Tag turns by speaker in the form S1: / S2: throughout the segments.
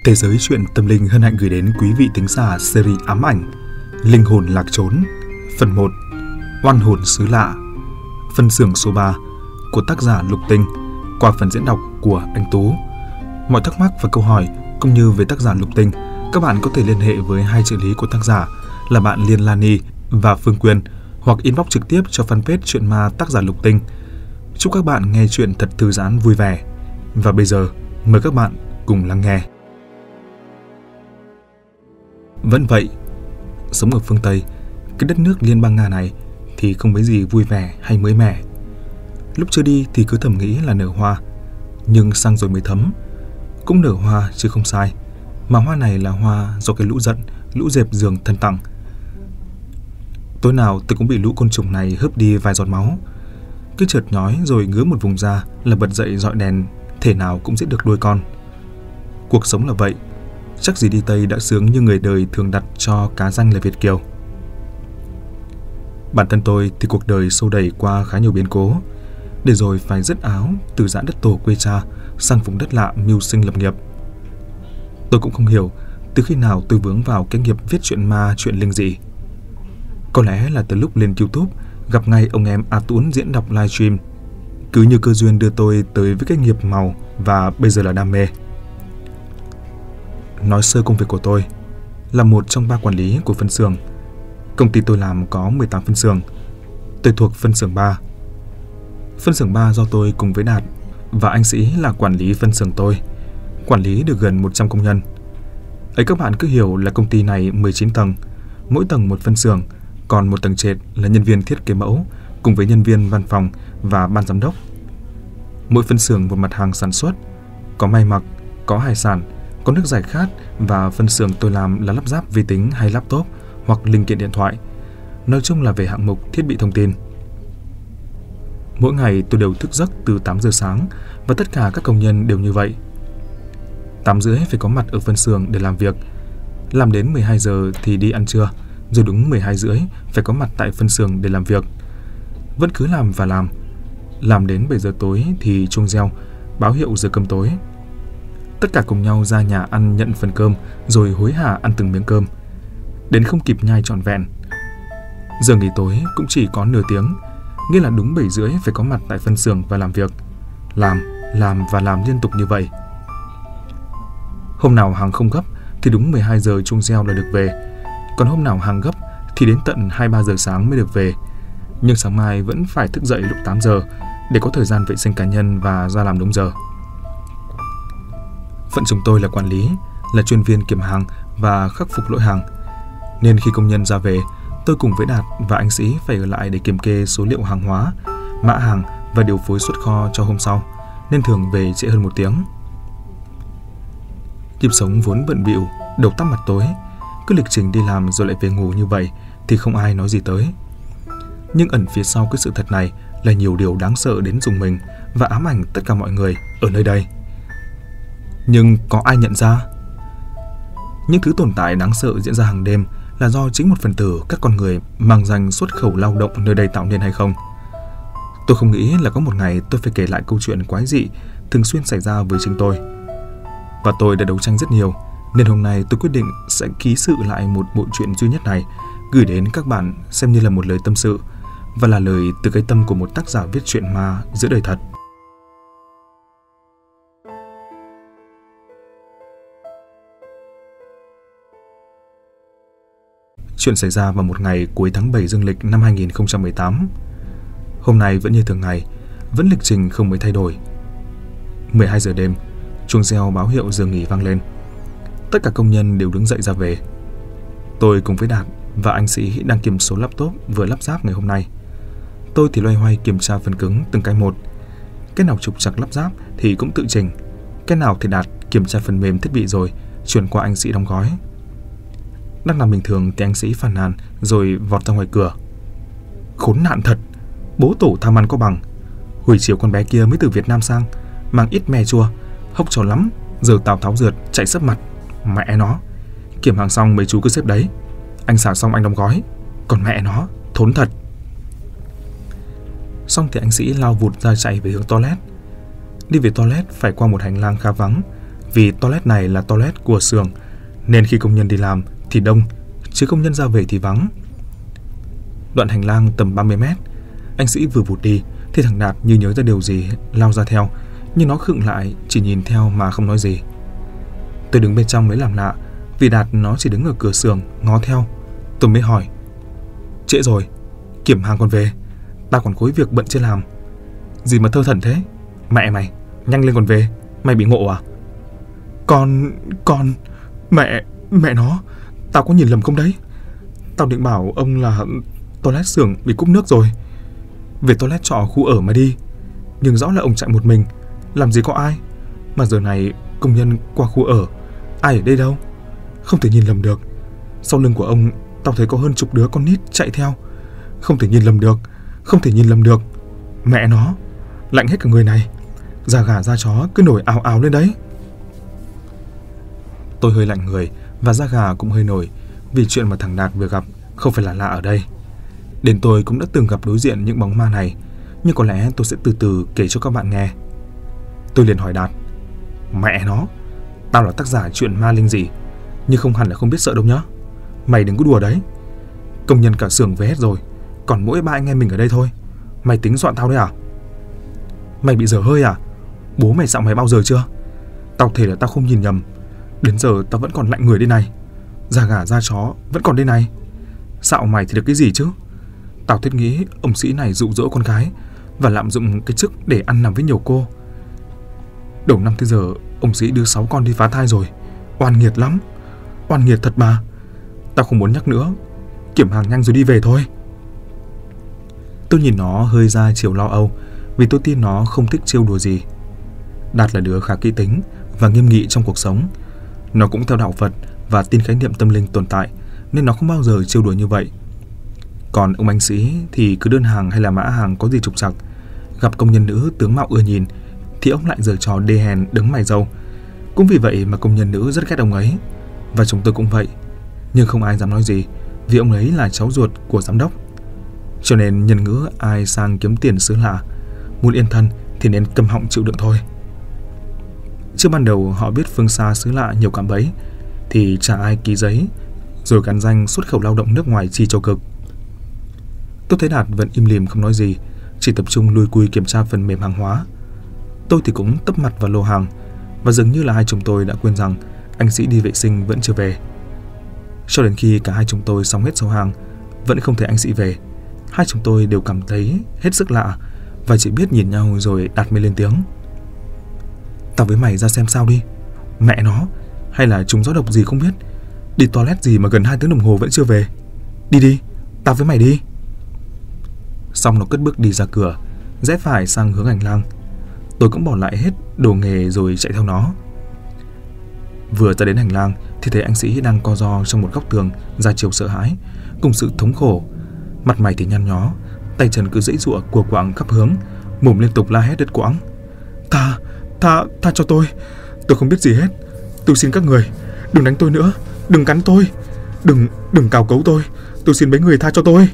S1: Thế giới truyện tâm linh hân hạnh gửi đến quý vị thính giả series ám ảnh Linh hồn lạc trốn, phần 1, oan hồn xứ lạ, phân xưởng số 3 của tác giả Lục Tinh qua phần diễn đọc của anh Tú. Mọi thắc mắc và câu hỏi cũng như về tác giả Lục Tinh, các bạn có thể liên hệ với hai trợ lý của tác giả là bạn Liên Lani và Phương Quyên hoặc inbox trực tiếp cho fanpage Truyện Ma tác giả Lục Tinh. Chúc các bạn nghe chuyện thật thư giãn vui vẻ. Và bây giờ, mời các bạn cùng lắng nghe. Vẫn vậy, sống ở phương Tây, cái đất nước liên bang Nga này thì không mấy gì vui vẻ hay mới mẻ. Lúc chưa đi thì cứ thầm nghĩ là nở hoa, nhưng sang rồi mới thấm. Cũng nở hoa chứ không sai, mà hoa này là hoa do cái lũ giận, lũ dẹp giường thân tặng. Tối nào tôi cũng bị lũ côn trùng này hớp đi vài giọt máu. Cứ chợt nhói rồi ngứa một vùng da là bật dậy dọi đèn, thể nào cũng giết được đuôi con. Cuộc sống là vậy, chắc gì đi Tây đã sướng như người đời thường đặt cho cá danh là Việt kiều. Bản thân tôi thì cuộc đời xô đẩy qua khá nhiều biến cố, để rồi phải dứt áo từ dã đất tổ quê cha sang vùng đất lạ mưu sinh lập nghiệp. Tôi cũng không hiểu từ khi nào tôi vướng vào cái nghiệp viết truyện ma chuyện linh dị. Có lẽ là từ lúc lên YouTube gặp ngay ông em A Tuấn diễn đọc livestream, cứ như cơ duyên đưa tôi tới với cái nghiệp màu và bây giờ là đam mê. Nói sơ công việc của tôi là một trong 3 quản lý của phân xưởng. Công ty tôi làm có 18 phân xưởng. Tôi thuộc phân xưởng 3. Phân xưởng 3 do tôi cùng với Đạt và anh Sĩ là quản lý phân xưởng tôi, quản lý được gần 100 công nhân. Ấy các bạn cứ hiểu là công ty này 19 tầng, mỗi tầng một phân xưởng, còn một tầng trệt là nhân viên thiết kế mẫu cùng với nhân viên văn phòng và ban giám đốc. Mỗi phân xưởng một mặt hàng sản xuất, có may mặc, có hải sản, có nước giải khát và phân xưởng tôi làm là lắp ráp vi tính hay laptop hoặc linh kiện điện thoại. Nói chung là về hạng mục thiết bị thông tin. Mỗi ngày tôi đều thức giấc từ 8 giờ sáng và tất cả các công nhân đều như vậy. 8 rưỡi phải có mặt ở phân xưởng để làm việc. Làm đến 12 giờ thì đi ăn trưa, rồi đúng 12 rưỡi phải có mặt tại phân xưởng để làm việc. Vẫn cứ làm và làm. Làm đến 7 giờ tối thì chuông reo, báo hiệu giờ cơm tối. Tất cả cùng nhau ra nhà ăn nhận phần cơm rồi hối hả ăn từng miếng cơm. Đến không kịp nhai trọn vẹn. Giờ nghỉ tối cũng chỉ có nửa tiếng, nghĩa là đúng 7 rưỡi phải có mặt tại phân xưởng và làm việc. Làm và làm liên tục như vậy. Hôm nào hàng không gấp thì đúng 12 giờ chuông reo là được về. Còn hôm nào hàng gấp thì đến tận 2-3 giờ sáng mới được về. Nhưng sáng mai vẫn phải thức dậy lúc 8 giờ để có thời gian vệ sinh cá nhân và ra làm đúng giờ. Phận chúng tôi là quản lý, là chuyên viên kiểm hàng và khắc phục lỗi hàng. Nên khi công nhân ra về, tôi cùng với Đạt và anh Sĩ phải ở lại để kiểm kê số liệu hàng hóa, mã hàng và điều phối xuất kho cho hôm sau, nên thường về trễ hơn 1 tiếng. Nhịp sống vốn bận bịu, đầu tăm mặt tối, cứ lịch trình đi làm rồi lại về ngủ như vậy thì không ai nói gì tới. Nhưng ẩn phía sau cái sự thật này là nhiều điều đáng sợ đến rùng mình và ám ảnh tất cả mọi người ở nơi đây. Nhưng có ai nhận ra? Những thứ tồn tại đáng sợ diễn ra hàng đêm là do chính một phần tử các con người mang danh xuất khẩu lao động nơi đây tạo nên hay không? Tôi không nghĩ là có một ngày tôi phải kể lại câu chuyện quái dị thường xuyên xảy ra với chính tôi. Và tôi đã đấu tranh rất nhiều, nên hôm nay tôi quyết định sẽ ký sự lại một bộ truyện duy nhất này, gửi đến các bạn xem như là một lời tâm sự và là lời từ cái tâm của một tác giả viết truyện ma giữa đời thật. Chuyện xảy ra vào một ngày cuối tháng 7 dương lịch năm 2018. Hôm nay vẫn như thường ngày, vẫn lịch trình không mấy thay đổi. 12 giờ đêm, chuông reo báo hiệu giờ nghỉ vang lên. Tất cả công nhân đều đứng dậy ra về. Tôi cùng với Đạt và anh Sĩ đang kiểm số laptop vừa lắp ráp ngày hôm nay. Tôi thì loay hoay kiểm tra phần cứng từng cái một. Cái nào trục trặc lắp ráp thì cũng tự chỉnh. Cái nào thì Đạt kiểm tra phần mềm thiết bị rồi chuyển qua anh Sĩ đóng gói. Đang làm bình thường thì anh Sĩ phàn nàn rồi vọt ra ngoài cửa. Khốn nạn thật, bố tổ tham ăn có bằng. Hồi chiều con bé kia mới từ Việt Nam sang, mang ít me chua, hốc trò lắm, giờ Tào Tháo rượt chạy sấp mặt. Mẹ nó, kiểm hàng xong mấy chú cứ xếp đấy, anh xả xong anh đóng gói, còn mẹ nó thốn thật. Xong thì anh Sĩ lao vụt ra chạy về hướng toilet. Đi về toilet phải qua một hành lang khá vắng, Vì toilet này là toilet của xưởng, nên khi công nhân đi làm thì đông, chứ công nhân ra về thì vắng. Đoạn hành lang tầm 30 mét, anh Sĩ vừa vụt đi thì thằng Đạt như nhớ ra điều gì lao ra theo, nhưng nó khựng lại, chỉ nhìn theo mà không nói gì. Tôi đứng bên trong lấy làm lạ, vì Đạt nó chỉ đứng ở cửa xưởng ngó theo. Tôi mới hỏi: trễ rồi, kiểm hàng còn về, tao còn khối việc bận chưa làm. Gì mà thơ thẩn thế? Mẹ mày, nhanh lên còn về, mày bị ngộ à? Con, mẹ nó, tao có nhìn lầm không đấy? Tao định bảo ông là toilet xưởng bị cúp nước rồi, về toilet trọ khu ở mà đi. Nhưng rõ là ông chạy một mình, làm gì có ai. Mà giờ này công nhân qua khu ở, ai ở đây đâu. Không thể nhìn lầm được. Sau lưng của ông tao thấy có hơn chục đứa con nít chạy theo. Không thể nhìn lầm được. Mẹ nó, lạnh hết cả người này. Da gà da chó cứ nổi ào ào lên đấy. Tôi hơi lạnh người và da gà cũng hơi nổi, vì chuyện mà thằng Đạt vừa gặp không phải là lạ ở đây. Đến tôi cũng đã từng gặp đối diện những bóng ma này, nhưng có lẽ tôi sẽ từ từ kể cho các bạn nghe. Tôi liền hỏi Đạt: mẹ nó, tao là tác giả chuyện ma linh gì, nhưng không hẳn là không biết sợ đâu nhá. Mày đừng có đùa đấy. Công nhân cả xưởng về hết rồi, còn mỗi ba anh em mình ở đây thôi. Mày tính dọa tao đấy à? Mày bị dở hơi à? Bố mày dặn mày bao giờ chưa? Tao thề là tao không nhìn nhầm. Đến giờ tao vẫn còn lạnh người đây này. Da gà da chó vẫn còn đây này. Xạo mày thì được cái gì chứ? Tao thiết nghĩ ông Sĩ này dụ dỗ con gái và lạm dụng cái chức để ăn nằm với nhiều cô. Đầu năm tới giờ ông Sĩ đưa 6 con đi phá thai rồi. Oan nghiệt lắm. Oan nghiệt thật mà. Tao không muốn nhắc nữa. Kiểm hàng nhanh rồi đi về thôi. Tôi nhìn nó hơi ra chiều lo âu, vì tôi tin nó không thích trêu đùa gì. Đạt là đứa khá kỹ tính và nghiêm nghị trong cuộc sống. Nó cũng theo đạo Phật và tin khái niệm tâm linh tồn tại, nên nó không bao giờ trêu đùa như vậy. Còn ông anh Sĩ thì cứ đơn hàng hay là mã hàng có gì trục trặc, gặp công nhân nữ tướng mạo ưa nhìn thì ông lại giở trò đê hèn đứng mày râu. Cũng vì vậy mà công nhân nữ rất ghét ông ấy, và chúng tôi cũng vậy. Nhưng không ai dám nói gì, vì ông ấy là cháu ruột của giám đốc. Cho nên nhân ngữ ai sang kiếm tiền xứ lạ, muốn yên thân thì nên câm họng chịu đựng thôi. Trước ban đầu họ biết phương xa xứ lạ nhiều cạm bẫy, thì chả ai ký giấy rồi gắn danh xuất khẩu lao động nước ngoài chi cho cực. Tôi thấy Đạt vẫn im lìm không nói gì, chỉ tập trung lùi cùi kiểm tra phần mềm hàng hóa. Tôi thì cũng tấp mặt vào lô hàng, và dường như là hai chúng tôi đã quên rằng anh Sĩ đi vệ sinh vẫn chưa về. Cho đến khi cả hai chúng tôi xong hết số hàng, vẫn không thấy anh Sĩ về. Hai chúng tôi đều cảm thấy hết sức lạ và chỉ biết nhìn nhau, rồi Đạt mới lên tiếng: tao với mày ra xem sao đi. Mẹ nó, hay là trúng gió độc gì không biết. Đi toilet gì mà gần 2 tiếng đồng hồ vẫn chưa về. Đi, tao với mày đi. Xong nó cất bước đi ra cửa, rẽ phải sang hướng hành lang. Tôi cũng bỏ lại hết đồ nghề rồi chạy theo nó. Vừa ra đến hành lang thì thấy anh Sĩ đang co ro trong một góc tường, ra chiều sợ hãi cùng sự thống khổ. Mặt mày thì nhăn nhó, tay chân cứ giãy giụa cua quạng khắp hướng, mồm liên tục la hét đứt quãng: Tha cho tôi không biết gì hết. Tôi xin các người, đừng đánh tôi nữa, đừng cắn tôi, đừng cào cấu tôi xin mấy người tha cho tôi.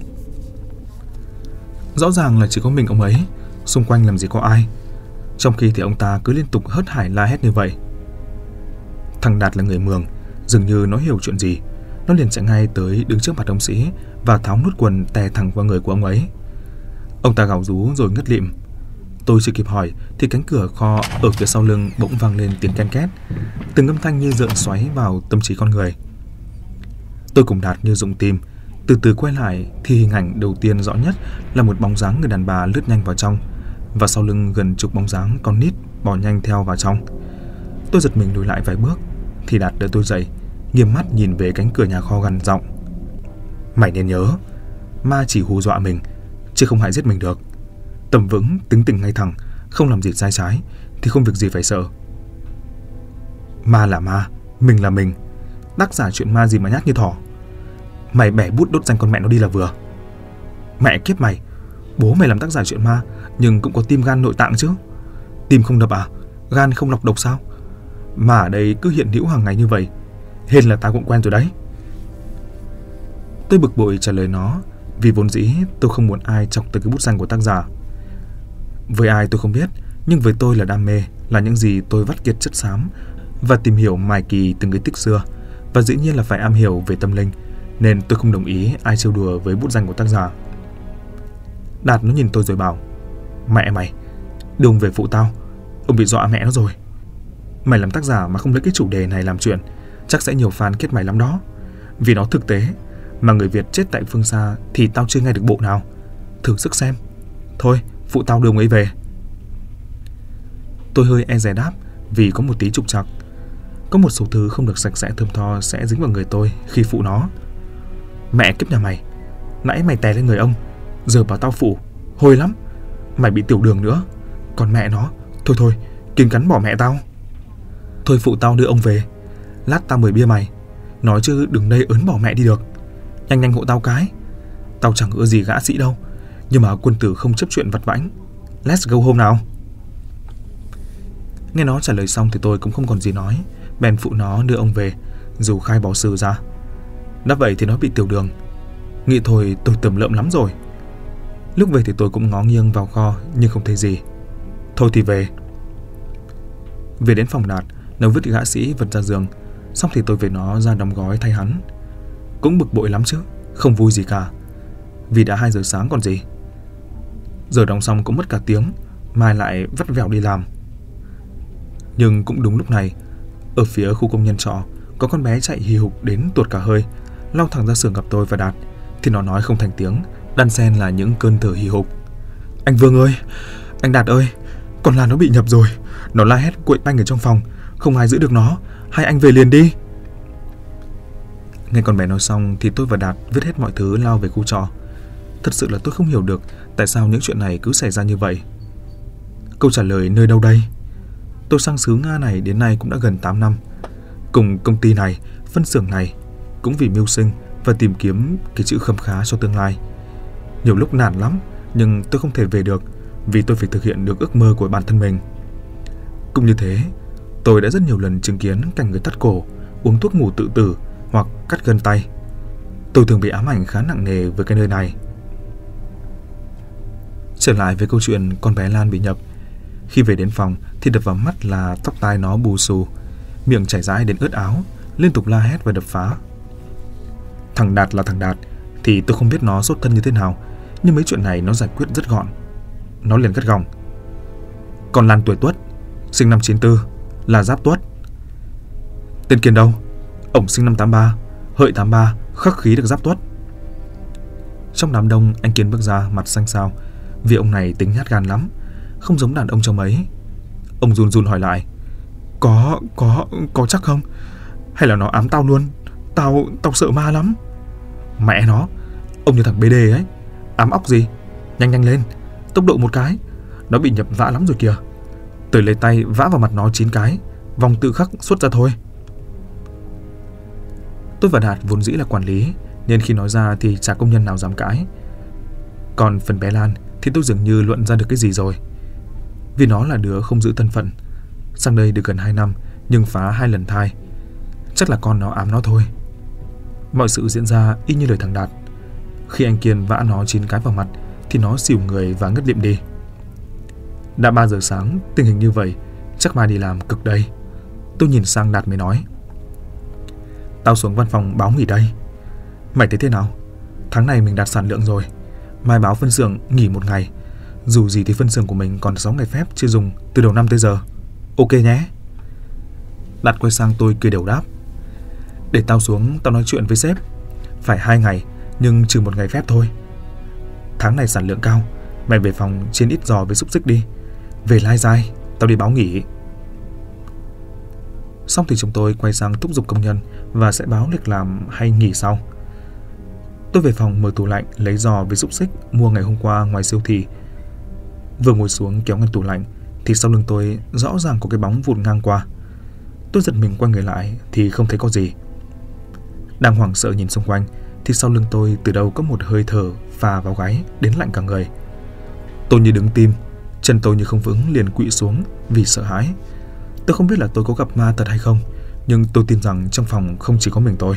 S1: Rõ ràng là chỉ có mình ông ấy, xung quanh làm gì có ai. Trong khi thì ông ta cứ liên tục hớt hải la hét như vậy. Thằng Đạt là người Mường, dường như nó hiểu chuyện gì, nó liền chạy ngay tới đứng trước mặt ông Sĩ và tháo nút quần tè thẳng vào người của ông ấy. Ông ta gào rú rồi ngất lịm. Tôi chưa kịp hỏi thì cánh cửa kho ở phía sau lưng bỗng vang lên tiếng ken két, từng âm thanh như rợn xoáy vào tâm trí con người. Tôi cùng Đạt như rụng tim, từ từ quay lại thì hình ảnh đầu tiên rõ nhất là một bóng dáng người đàn bà lướt nhanh vào trong, và sau lưng gần chục bóng dáng con nít bò nhanh theo vào trong. Tôi giật mình lùi lại vài bước thì Đạt đỡ tôi dậy, nghiêm mắt nhìn về cánh cửa nhà kho gằn giọng: mày nên nhớ, ma chỉ hù dọa mình chứ không hại giết mình được. Tầm vững, tính tình ngay thẳng, không làm gì sai trái thì không việc gì phải sợ. Ma là ma, mình là mình. Tác giả chuyện ma gì mà nhát như thỏ. Mày bẻ bút đốt danh con mẹ nó đi là vừa. Mẹ kiếp mày, bố mày làm tác giả chuyện ma nhưng cũng có tim gan nội tạng chứ. Tim không đập à? Gan không lọc độc sao? Mà ở đây cứ hiện hữu hàng ngày như vậy, hên là tao cũng quen rồi đấy. Tôi bực bội trả lời nó, vì vốn dĩ tôi không muốn ai chọc tới cái bút danh của tác giả. Với ai tôi không biết, nhưng với tôi là đam mê, là những gì tôi vắt kiệt chất xám và tìm hiểu mài kỳ từng cái tích xưa, và dĩ nhiên là phải am hiểu về tâm linh, nên tôi không đồng ý ai trêu đùa với bút danh của tác giả. Đạt nó nhìn tôi rồi bảo: "Mẹ mày, đưa ông về phụ tao, ông bị dọa mẹ nó rồi. Mày làm tác giả mà không lấy cái chủ đề này làm chuyện, chắc sẽ nhiều fan kết mày lắm đó. Vì nó thực tế, mà người Việt chết tại phương xa thì tao chưa nghe được bộ nào. Thử sức xem. Thôi, phụ tao đưa ông ấy về." Tôi hơi e dè đáp vì có một tí trục trặc. Có một số thứ không được sạch sẽ thơm tho sẽ dính vào người tôi khi phụ nó. "Mẹ kiếp nhà mày, nãy mày tè lên người ông, giờ bảo tao phụ, hôi lắm. Mày bị tiểu đường nữa. Còn mẹ nó, thôi, kiêng cắn bỏ mẹ tao. Thôi phụ tao đưa ông về, lát tao mời bia mày. Nói chứ đừng đây ớn bỏ mẹ đi được. Nhanh hộ tao cái. Tao chẳng ưa gì gã sĩ đâu, nhưng mà quân tử không chấp chuyện vặt vãnh. Let's go home nào." Nghe nó trả lời xong thì tôi cũng không còn gì nói, bèn phụ nó đưa ông về, dù khai báo sư ra. Đã vậy thì nó bị tiểu đường. Nghĩ thôi tôi tầm lợm lắm rồi. Lúc về thì tôi cũng ngó nghiêng vào kho nhưng không thấy gì. Thôi thì về. Về đến phòng Đạt, nó vứt gã sĩ vật ra giường. Xong thì tôi về nó ra đóng gói thay hắn. Cũng bực bội lắm chứ, không vui gì cả. Vì đã 2 giờ sáng còn gì. Giờ đóng xong cũng mất cả tiếng, mai lại vắt vẻo đi làm. Nhưng cũng đúng lúc này, ở phía khu công nhân trọ có con bé chạy hì hục đến tuột cả hơi, lao thẳng ra xưởng gặp tôi và Đạt. Thì nó nói không thành tiếng, đan xen là những cơn thở hì hục: "Anh Vương ơi, anh Đạt ơi, con Lan nó bị nhập rồi. Nó la hét quậy banh ở trong phòng, không ai giữ được nó. Hai anh về liền đi." Nghe con bé nói xong thì tôi và Đạt vứt hết mọi thứ lao về khu trọ. Thật sự là tôi không hiểu được tại sao những chuyện này cứ xảy ra như vậy. Câu trả lời nơi đâu đây? Tôi sang xứ Nga này đến nay cũng đã gần 8 năm. Cùng công ty này, phân xưởng này, cũng vì mưu sinh và tìm kiếm cái chữ khấm khá cho tương lai. Nhiều lúc nản lắm, nhưng tôi không thể về được vì tôi phải thực hiện được ước mơ của bản thân mình. Cũng như thế, tôi đã rất nhiều lần chứng kiến cảnh người thắt cổ, uống thuốc ngủ tự tử hoặc cắt gân tay. Tôi thường bị ám ảnh khá nặng nề với cái nơi này. Trở lại với câu chuyện con bé Lan bị nhập. Khi về đến phòng thì đập vào mắt là tóc tai nó bù xù, miệng chảy rãi đến ướt áo, liên tục la hét và đập phá. Thằng Đạt là thằng Đạt thì tôi không biết nó xuất thân như thế nào, nhưng mấy chuyện này nó giải quyết rất gọn. Nó liền gắt gỏng: "Con Lan tuổi Tuất, sinh năm 94, là Giáp Tuất. Tên Kiên đâu? Ổng sinh năm 83, hợi 83, khắc khí được Giáp Tuất." Trong đám đông, anh Kiên bước ra mặt xanh xao vì ông này tính nhát gan lắm, không giống đàn ông cho mấy. Ông run run hỏi lại: Có chắc không? Hay là nó ám tao luôn? Tao sợ ma lắm." "Mẹ nó, ông như thằng BD ấy. Ám óc gì? Nhanh lên, tốc độ một cái. Nó bị nhập vã lắm rồi kìa. Tới lấy tay vã vào mặt nó 9 cái, vòng tự khắc xuất ra thôi." Tôi và Đạt vốn dĩ là quản lý, nên khi nói ra thì chả công nhân nào dám cãi. Còn phần bé Lan thì tôi dường như luận ra được cái gì rồi. Vì nó là đứa không giữ thân phận, sang đây được gần 2 năm nhưng phá 2 lần thai. Chắc là con nó ám nó thôi. Mọi sự diễn ra y như lời thằng Đạt. Khi anh Kiên vã nó 9 cái vào mặt thì nó xỉu người và ngất lịm đi. Đã 3 giờ sáng, tình hình như vậy chắc mai đi làm cực đây. Tôi nhìn sang Đạt mới nói: "Tao xuống văn phòng báo nghỉ đây. Mày thấy thế nào? Tháng này mình đạt sản lượng rồi. Mai báo phân xưởng nghỉ 1 ngày. Dù gì thì phân xưởng của mình còn 6 ngày phép chưa dùng từ đầu năm tới giờ. Ok nhé." Đạt quay sang tôi cười đều đáp: "Để tao xuống tao nói chuyện với sếp. Phải 2 ngày nhưng trừ 1 ngày phép thôi. Tháng này sản lượng cao, mày về phòng chiên ít giò với xúc xích đi. Về lai dai, tao đi báo nghỉ." Xong thì chúng tôi quay sang thúc giục công nhân và sẽ báo lịch làm hay nghỉ sau. Tôi về phòng mở tủ lạnh lấy giò với xúc xích mua ngày hôm qua ngoài siêu thị. Vừa ngồi xuống kéo ngăn tủ lạnh thì sau lưng tôi rõ ràng có cái bóng vụt ngang qua. Tôi giật mình quay người lại thì không thấy có gì. Đang hoảng sợ nhìn xung quanh thì sau lưng tôi từ đâu có một hơi thở phà vào gáy đến lạnh cả người. Tôi như đứng tim, chân tôi như không vững liền quỵ xuống vì sợ hãi. Tôi không biết là tôi có gặp ma thật hay không, nhưng tôi tin rằng trong phòng không chỉ có mình tôi.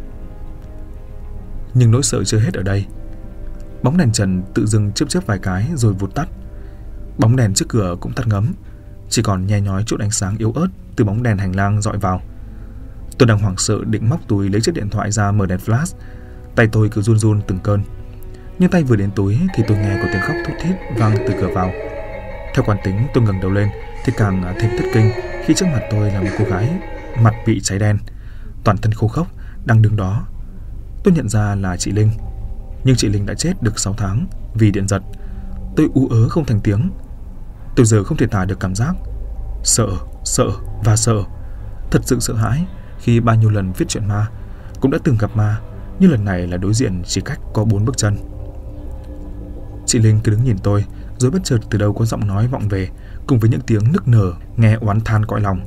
S1: Nhưng nỗi sợ chưa hết ở đây. Bóng đèn trần tự dưng chớp vài cái rồi vụt tắt. Bóng đèn trước cửa cũng tắt ngấm, chỉ còn nhe nhói chút ánh sáng yếu ớt từ bóng đèn hành lang dọi vào. Tôi đang hoảng sợ định móc túi lấy chiếc điện thoại ra mở đèn flash. Tay tôi cứ run run từng cơn. Nhưng tay vừa đến túi thì tôi nghe có tiếng khóc thút thít vang từ cửa vào. Theo quán tính, tôi ngẩng đầu lên thì càng thêm thất kinh khi trước mặt tôi là một cô gái mặt bị cháy đen, toàn thân khô khốc, đang đứng đó. Tôi nhận ra là chị Linh. Nhưng chị Linh đã chết được 6 tháng vì điện giật. Tôi ú ớ không thành tiếng. Tôi giờ không thể tả được cảm giác sợ và sợ. Thật sự sợ hãi khi bao nhiêu lần viết chuyện ma cũng đã từng gặp ma, nhưng lần này là đối diện chỉ cách có 4 bước chân. Chị Linh cứ đứng nhìn tôi, rồi bất chợt từ đâu có giọng nói vọng về, cùng với những tiếng nức nở nghe oán than cõi lòng.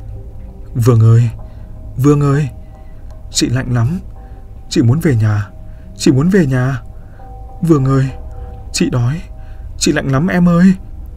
S1: Vương ơi, chị lạnh lắm, chị muốn về nhà. Vương ơi, chị đói, chị lạnh lắm em ơi.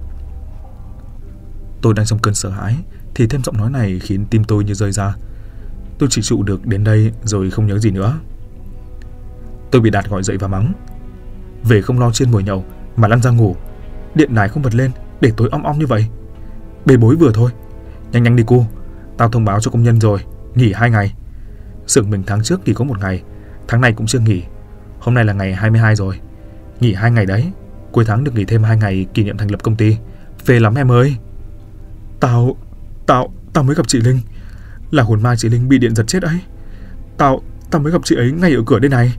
S1: Tôi đang trong cơn sợ hãi thì thêm giọng nói này khiến tim tôi như rơi ra. Tôi chỉ trụ được đến đây rồi không nhớ gì nữa. Tôi bị Đạt gọi dậy và mắng: về không lo chiên mồi nhậu mà lăn ra ngủ, điện đài không bật lên để tối om om như vậy. Bê bối vừa thôi, nhanh đi cô, tao thông báo cho công nhân rồi, nghỉ 2 ngày. Xưởng mình tháng trước thì có 1 ngày, tháng này cũng chưa nghỉ. Hôm nay là ngày 22 rồi, nghỉ 2 ngày đấy. Cuối tháng được nghỉ thêm 2 ngày kỷ niệm thành lập công ty. Phê lắm em ơi. Tao mới gặp chị Linh, là hồn ma chị Linh bị điện giật chết ấy. Tao mới gặp chị ấy ngay ở cửa đây này.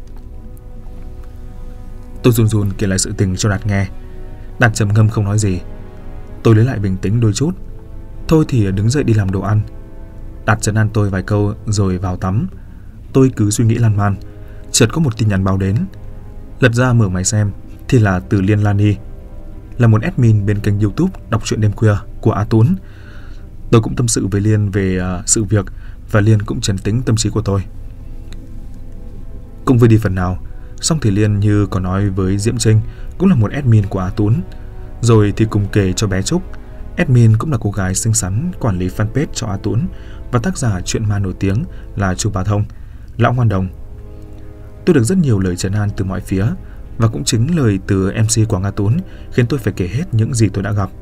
S1: Tôi run kể lại sự tình cho Đạt nghe. Đạt trầm ngâm không nói gì. Tôi lấy lại bình tĩnh đôi chút. Thôi thì đứng dậy đi làm đồ ăn. Đạt trấn an tôi vài câu rồi vào tắm. Tôi cứ suy nghĩ lan man. Chợt có một tin nhắn báo đến. Lật ra mở máy xem thì là từ Liên Lani, là một admin bên kênh YouTube đọc truyện đêm khuya của A Tún. Tôi cũng tâm sự với Liên về sự việc, và Liên cũng trấn tĩnh tâm trí của tôi. Cũng vừa đi phần nào, xong thì Liên như có nói với Diễm Trinh, cũng là một admin của A Tún. Rồi thì cùng kể cho bé Trúc, admin cũng là cô gái xinh xắn quản lý fanpage cho A Tún, và tác giả truyện ma nổi tiếng là Chu Bá Thông, Lão Ngoan Đồng. Tôi được rất nhiều lời trấn an từ mọi phía, và cũng chính lời từ MC Quảng A Tún khiến tôi phải kể hết những gì tôi đã gặp.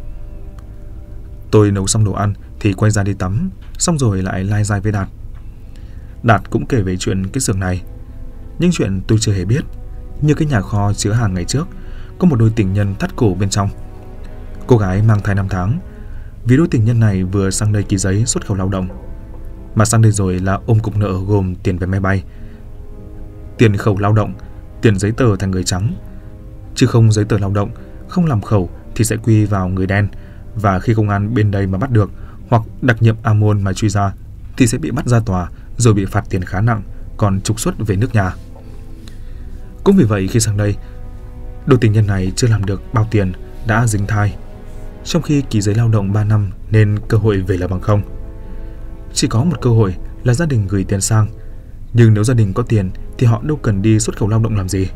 S1: Tôi nấu xong đồ ăn thì quay ra đi tắm, xong rồi lại lai dai với Đạt. Đạt cũng kể về chuyện cái xưởng này, những chuyện tôi chưa hề biết, như cái nhà kho chứa hàng ngày trước có một đôi tình nhân thắt cổ bên trong. Cô gái mang thai 5 tháng, vì đôi tình nhân này vừa sang đây ký giấy xuất khẩu lao động, mà sang đây rồi là ôm cục nợ gồm tiền vé máy bay, tiền khẩu lao động, tiền giấy tờ thành người trắng, chứ không giấy tờ lao động, không làm khẩu thì sẽ quy vào người đen, và khi công an bên đây mà bắt được hoặc đặc nhiệm Amon mà truy ra thì sẽ bị bắt ra tòa rồi bị phạt tiền khá nặng, còn trục xuất về nước nhà. Cũng vì vậy khi sang đây, đôi tình nhân này chưa làm được bao tiền đã dính thai, trong khi ký giấy lao động 3 năm nên cơ hội về là bằng không. Chỉ có một cơ hội là gia đình gửi tiền sang, nhưng nếu gia đình có tiền thì họ đâu cần đi xuất khẩu lao động làm gì.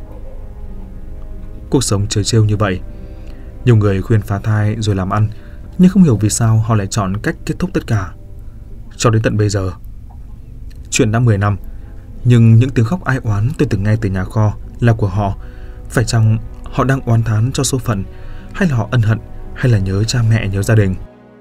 S1: Cuộc sống trớ trêu như vậy. Nhiều người khuyên phá thai rồi làm ăn, nhưng không hiểu vì sao họ lại chọn cách kết thúc tất cả. Cho đến tận bây giờ, chuyện đã 10 năm, nhưng những tiếng khóc ai oán tôi từng nghe từ nhà kho là của họ. Phải chăng họ đang oán thán cho số phận, hay là họ ân hận, hay là nhớ cha mẹ, nhớ gia đình?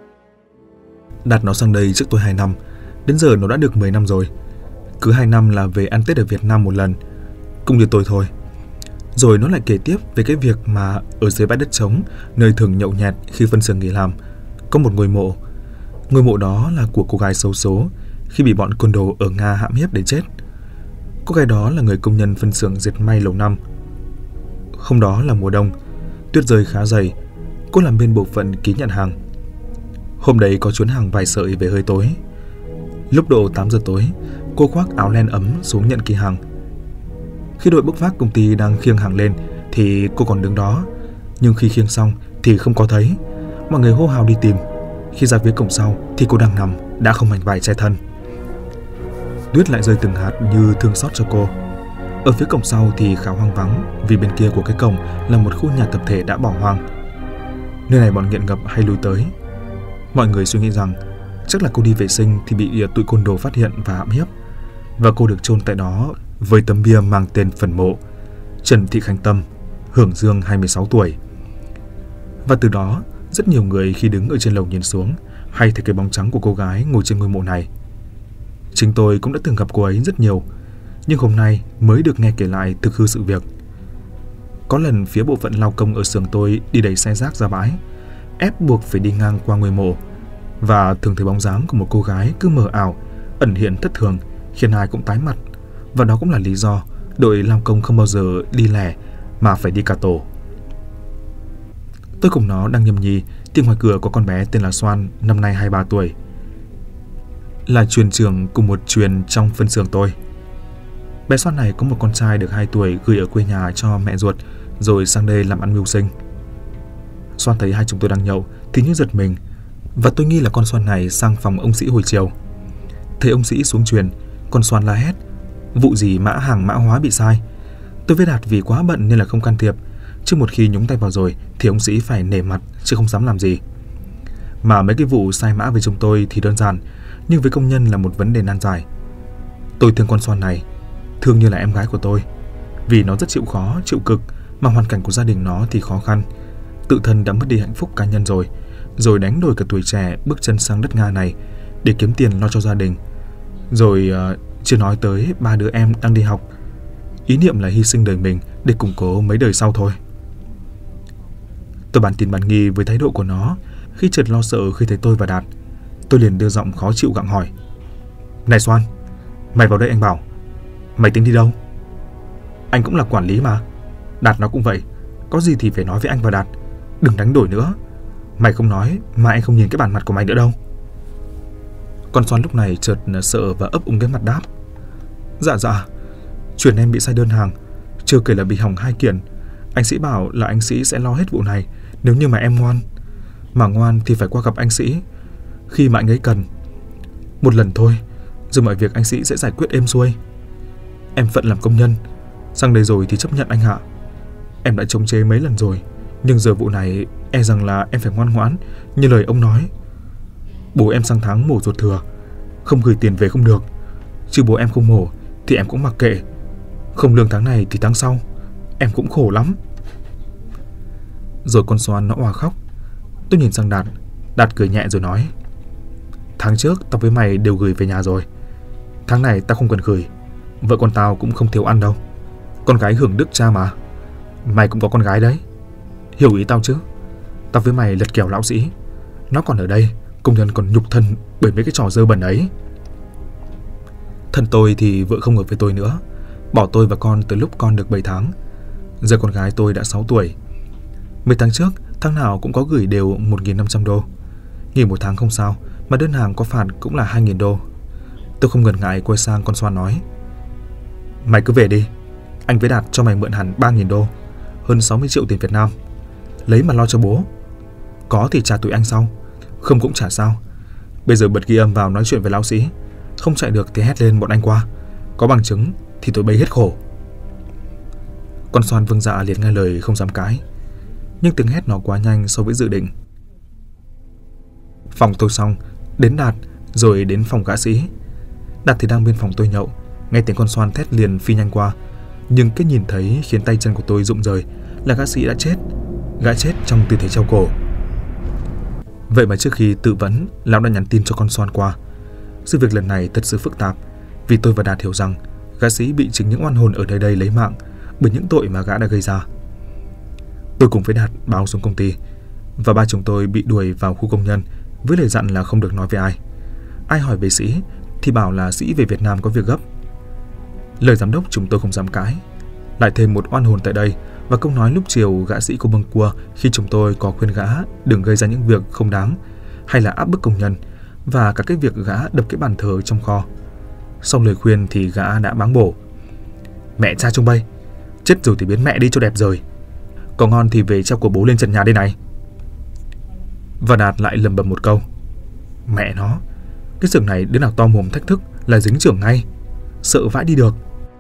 S1: Đạt nó sang đây trước tôi 2 năm, đến giờ nó đã được 10 năm rồi. Cứ 2 năm là về ăn Tết ở Việt Nam một lần, cũng như tôi thôi. Rồi nó lại kể tiếp về cái việc mà ở dưới bãi đất trống, nơi thường nhậu nhẹt khi phân xưởng nghỉ làm, có một ngôi mộ. Ngôi mộ đó là của cô gái xấu số khi bị bọn côn đồ ở Nga hãm hiếp đến chết. Cô gái đó là người công nhân phân xưởng dệt may lâu năm. Hôm đó là mùa đông, tuyết rơi khá dày. Cô làm bên bộ phận ký nhận hàng. Hôm đấy có chuyến hàng vài sợi về hơi tối. Lúc độ 8 giờ tối, cô khoác áo len ấm xuống nhận ký hàng. Khi đội bốc vác công ty đang khiêng hàng lên thì cô còn đứng đó, nhưng khi khiêng xong thì không có thấy. Mọi người hô hào đi tìm. Khi ra phía cổng sau thì cô đang nằm, đã không mảnh vải che thân. Tuyết lại rơi từng hạt như thương xót cho cô. Ở phía cổng sau thì khá hoang vắng, vì bên kia của cái cổng là một khu nhà tập thể đã bỏ hoang. Nơi này bọn nghiện ngập hay lui tới. Mọi người suy nghĩ rằng chắc là cô đi vệ sinh thì bị tụi côn đồ phát hiện và hãm hiếp, và cô được chôn tại đó với tấm bia mang tên phần mộ Trần Thị Khánh Tâm, hưởng dương 26 tuổi. Và từ đó, rất nhiều người khi đứng ở trên lầu nhìn xuống hay thấy cái bóng trắng của cô gái ngồi trên ngôi mộ này. Chính tôi cũng đã từng gặp cô ấy rất nhiều, nhưng hôm nay mới được nghe kể lại thực hư sự việc. Có lần phía bộ phận lao công ở xưởng tôi đi đẩy xe rác ra bãi, ép buộc phải đi ngang qua ngôi mộ, và thường thấy bóng dáng của một cô gái cứ mờ ảo, ẩn hiện thất thường, khiến ai cũng tái mặt. Và đó cũng là lý do đội lao công không bao giờ đi lẻ mà phải đi cả tổ. Tôi cùng nó đang nhâm nhi thì ngoài cửa có con bé tên là Soan, năm nay 23 tuổi, là chuyền trưởng cùng một chuyền trong phân xưởng tôi. Bé Soan này có một con trai được 2 tuổi gửi ở quê nhà cho mẹ ruột, rồi sang đây làm ăn mưu sinh. Soan thấy hai chúng tôi đang nhậu thì như giật mình, và tôi nghi là con Soan này sang phòng ông Sĩ hồi chiều. Thấy ông Sĩ xuống chuyền, con Soan la hét: vụ gì mã hàng mã hóa bị sai. Tôi với Đạt vì quá bận nên là không can thiệp, chứ một khi nhúng tay vào rồi thì ông Sĩ phải nể mặt chứ không dám làm gì. Mà mấy cái vụ sai mã với chúng tôi thì đơn giản, nhưng với công nhân là một vấn đề nan giải. Tôi thương con Soan này, thương như là em gái của tôi, vì nó rất chịu khó, chịu cực, mà hoàn cảnh của gia đình nó thì khó khăn. Tự thân đã mất đi hạnh phúc cá nhân rồi đánh đổi cả tuổi trẻ bước chân sang đất Nga này để kiếm tiền lo cho gia đình. Rồi chưa nói tới 3 đứa em đang đi học. Ý niệm là hy sinh đời mình để củng cố mấy đời sau thôi. Tôi bàn tin bàn nghi với thái độ của nó khi chợt lo sợ khi thấy tôi và Đạt. Tôi liền đưa giọng khó chịu gặng hỏi: này Soan, mày vào đây anh bảo. Mày tính đi đâu? Anh cũng là quản lý mà. Đạt nó cũng vậy, có gì thì phải nói với anh và Đạt. Đừng đánh đổi nữa. Mày không nói mà anh không nhìn cái bản mặt của mày nữa đâu. Con Soan lúc này chợt sợ và ấp úng cái mặt đáp: Dạ chuyền em bị sai đơn hàng, chưa kể là bị hỏng 2 kiện. Anh Sĩ bảo là anh Sĩ sẽ lo hết vụ này nếu như mà em ngoan. Mà ngoan thì phải qua gặp anh Sĩ khi mà anh ấy cần. Một lần thôi, rồi mọi việc anh Sĩ sẽ giải quyết êm xuôi. Em phận làm công nhân, sang đây rồi thì chấp nhận anh ạ. Em đã chống chế mấy lần rồi, nhưng giờ vụ này e rằng là em phải ngoan ngoãn như lời ông nói. Bố em sang tháng mổ ruột thừa, không gửi tiền về không được. Chứ bố em không mổ thì em cũng mặc kệ. Không lương tháng này thì tháng sau, em cũng khổ lắm. Rồi con Soan nó òa khóc. Tôi nhìn sang Đạt. Đạt cười nhẹ rồi nói: tháng trước tao với mày đều gửi về nhà rồi. Tháng này tao không cần gửi. Vợ con tao cũng không thiếu ăn đâu. Con gái hưởng đức cha mà. Mày cũng có con gái đấy. Hiểu ý tao chứ? Tao với mày lật kèo lão Sĩ. Nó còn ở đây, công nhân còn nhục thân bởi mấy cái trò dơ bẩn ấy. Thân tôi thì vợ không ở với tôi nữa, bỏ tôi và con từ lúc con được 7 tháng. Giờ con gái tôi đã 6 tuổi. 10 tháng trước, tháng nào cũng có gửi đều 1.500 đô. Nghỉ 1 tháng không sao, mà đơn hàng có phạt cũng là 2.000 đô. Tôi không ngần ngại quay sang con Soan nói: mày cứ về đi. Anh với Đạt cho mày mượn hẳn 3.000 đô, hơn 60 triệu tiền Việt Nam. Lấy mà lo cho bố. Có thì trả tụi anh sau, không cũng chả sao. Bây giờ bật ghi âm vào nói chuyện với lão Sĩ. Không chạy được thì hét lên bọn anh qua. Có bằng chứng thì tôi bấy hết khổ. Con Soan vâng dạ liền nghe lời không dám cãi. Nhưng tiếng hét nó quá nhanh so với dự định. Phòng tôi xong, đến Đạt, rồi đến phòng gã Sĩ. Đạt thì đang bên phòng tôi nhậu, nghe tiếng con Soan thét liền phi nhanh qua. Nhưng cái nhìn thấy khiến tay chân của tôi rụng rời là gã Sĩ đã chết. Gã chết trong tư thế treo cổ. Vậy mà trước khi tự vấn, lão đã nhắn tin cho con Soan qua. Sự việc lần này thật sự phức tạp, vì tôi và Đạt hiểu rằng gã Sĩ bị chính những oan hồn ở nơi đây lấy mạng bởi những tội mà gã đã gây ra. Tôi cùng với Đạt báo xuống công ty, và ba chúng tôi bị đuổi vào khu công nhân với lời dặn là không được nói với ai. Ai hỏi về Sĩ thì bảo là Sĩ về Việt Nam có việc gấp. Lời giám đốc chúng tôi không dám cãi. Lại thêm một oan hồn tại đây, và câu nói lúc chiều gã Sĩ cô bâng cua khi chúng tôi có khuyên gã đừng gây ra những việc không đáng, hay là áp bức công nhân, và cả cái việc gã đập cái bàn thờ trong kho. Sau lời khuyên thì gã đã báng bổ: mẹ cha trông bay, chết rồi thì biến mẹ đi cho đẹp rời. Có ngon thì về treo của bố lên trần nhà đây này. Và Đạt lại lầm bầm một câu: mẹ nó, cái xưởng này đứa nào to mồm thách thức là dính trưởng ngay. Sợ vãi đi được.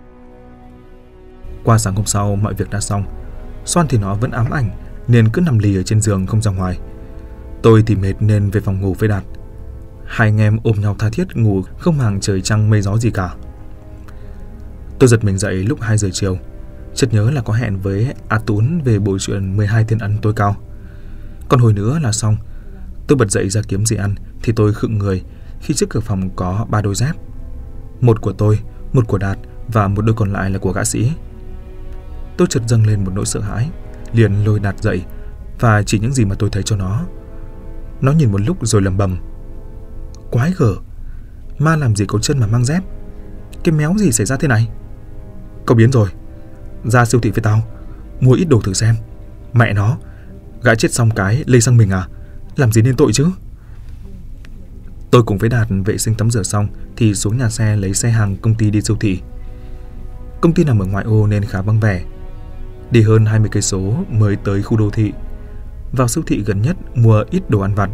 S1: Qua sáng hôm sau mọi việc đã xong. Soan thì nó vẫn ám ảnh nên cứ nằm lì ở trên giường không ra ngoài. Tôi thì mệt nên về phòng ngủ với Đạt. Hai anh em ôm nhau tha thiết ngủ không màng trời trăng mây gió gì cả. Tôi giật mình dậy lúc 2 giờ chiều, chợt nhớ là có hẹn với A Tún về buổi chuyện 12 thiên ấn tối cao. Còn hồi nữa là xong. Tôi bật dậy ra kiếm gì ăn thì tôi khựng người khi trước cửa phòng có 3 đôi dép. Một của tôi, một của Đạt và một đôi còn lại là của gã sĩ. Tôi chợt dâng lên một nỗi sợ hãi, liền lôi Đạt dậy và chỉ những gì mà tôi thấy cho nó. Nó nhìn một lúc rồi lẩm bẩm: Quái gở, ma làm gì có chân mà mang dép? Cái méo gì xảy ra thế này? Cậu biến rồi, ra siêu thị với tao, mua ít đồ thử xem. Mẹ nó, gã chết xong cái lây sang mình à? Làm gì nên tội chứ? Tôi cùng với Đạt vệ sinh tắm rửa xong thì xuống nhà xe lấy xe hàng công ty đi siêu thị. Công ty nằm ở ngoại ô nên khá vắng vẻ. Đi hơn 20 cây số mới tới khu đô thị. Vào siêu thị gần nhất mua ít đồ ăn vặt.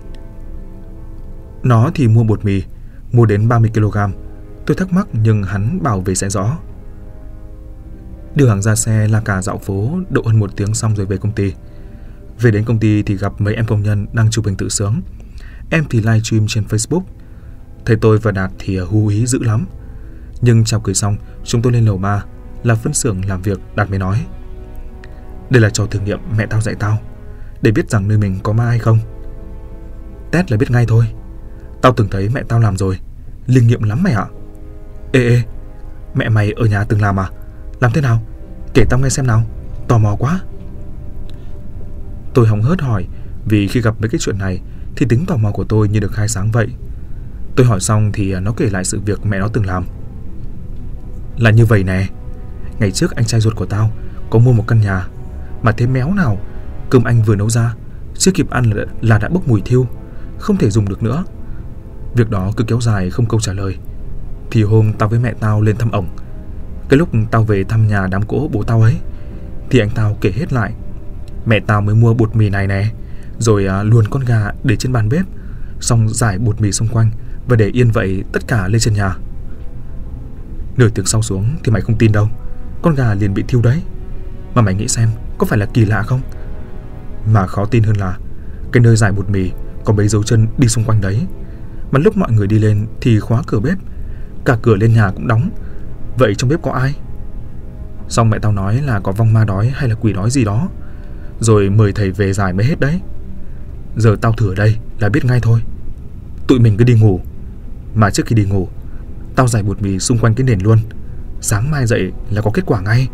S1: Nó thì mua bột mì, mua đến 30 kg. Tôi thắc mắc nhưng hắn bảo về sẽ rõ. Đưa hàng ra xe là cả dạo phố độ hơn 1 tiếng xong rồi về công ty. Về đến công ty thì gặp mấy em công nhân đang chụp hình tự sướng. Em thì livestream trên Facebook. Thấy tôi và Đạt thì hú hí dữ lắm. Nhưng chào cười xong, chúng tôi lên lầu 3 là phân xưởng làm việc. Đạt mới nói: Đây là trò thử nghiệm mẹ tao dạy tao, để biết rằng nơi mình có ma hay không. Test là biết ngay thôi. Tao từng thấy mẹ tao làm rồi, linh nghiệm lắm mày ạ. Ê, mẹ mày ở nhà từng làm à? Làm thế nào? Kể tao nghe xem nào, tò mò quá. Tôi hóng hớt hỏi, vì khi gặp mấy cái chuyện này thì tính tò mò của tôi như được khai sáng vậy. Tôi hỏi xong thì nó kể lại sự việc mẹ nó từng làm. Là như vậy nè, ngày trước anh trai ruột của tao có mua một căn nhà, mà thế méo nào, cơm anh vừa nấu ra chưa kịp ăn là đã bốc mùi thiêu, không thể dùng được nữa. Việc đó cứ kéo dài không câu trả lời. Thì hôm tao với mẹ tao lên thăm ổng, cái lúc tao về thăm nhà đám cỗ bố tao ấy, thì anh tao kể hết lại. Mẹ tao mới mua bột mì này nè, rồi luồn con gà để trên bàn bếp, xong rải bột mì xung quanh và để yên vậy tất cả lên trên nhà. Nửa tiếng sau xuống thì mày không tin đâu, con gà liền bị thiêu đấy. Mà mày nghĩ xem, có phải là kỳ lạ không? Mà khó tin hơn là cái nơi rải bột mì có mấy dấu chân đi xung quanh đấy. Mà lúc mọi người đi lên thì khóa cửa bếp, cả cửa lên nhà cũng đóng. Vậy trong bếp có ai? Xong mẹ tao nói là có vong ma đói hay là quỷ đói gì đó, rồi mời thầy về giải mới hết đấy. Giờ tao thử ở đây là biết ngay thôi. Tụi mình cứ đi ngủ, mà trước khi đi ngủ tao rải bột mì xung quanh cái nền luôn. Sáng mai dậy là có kết quả ngay.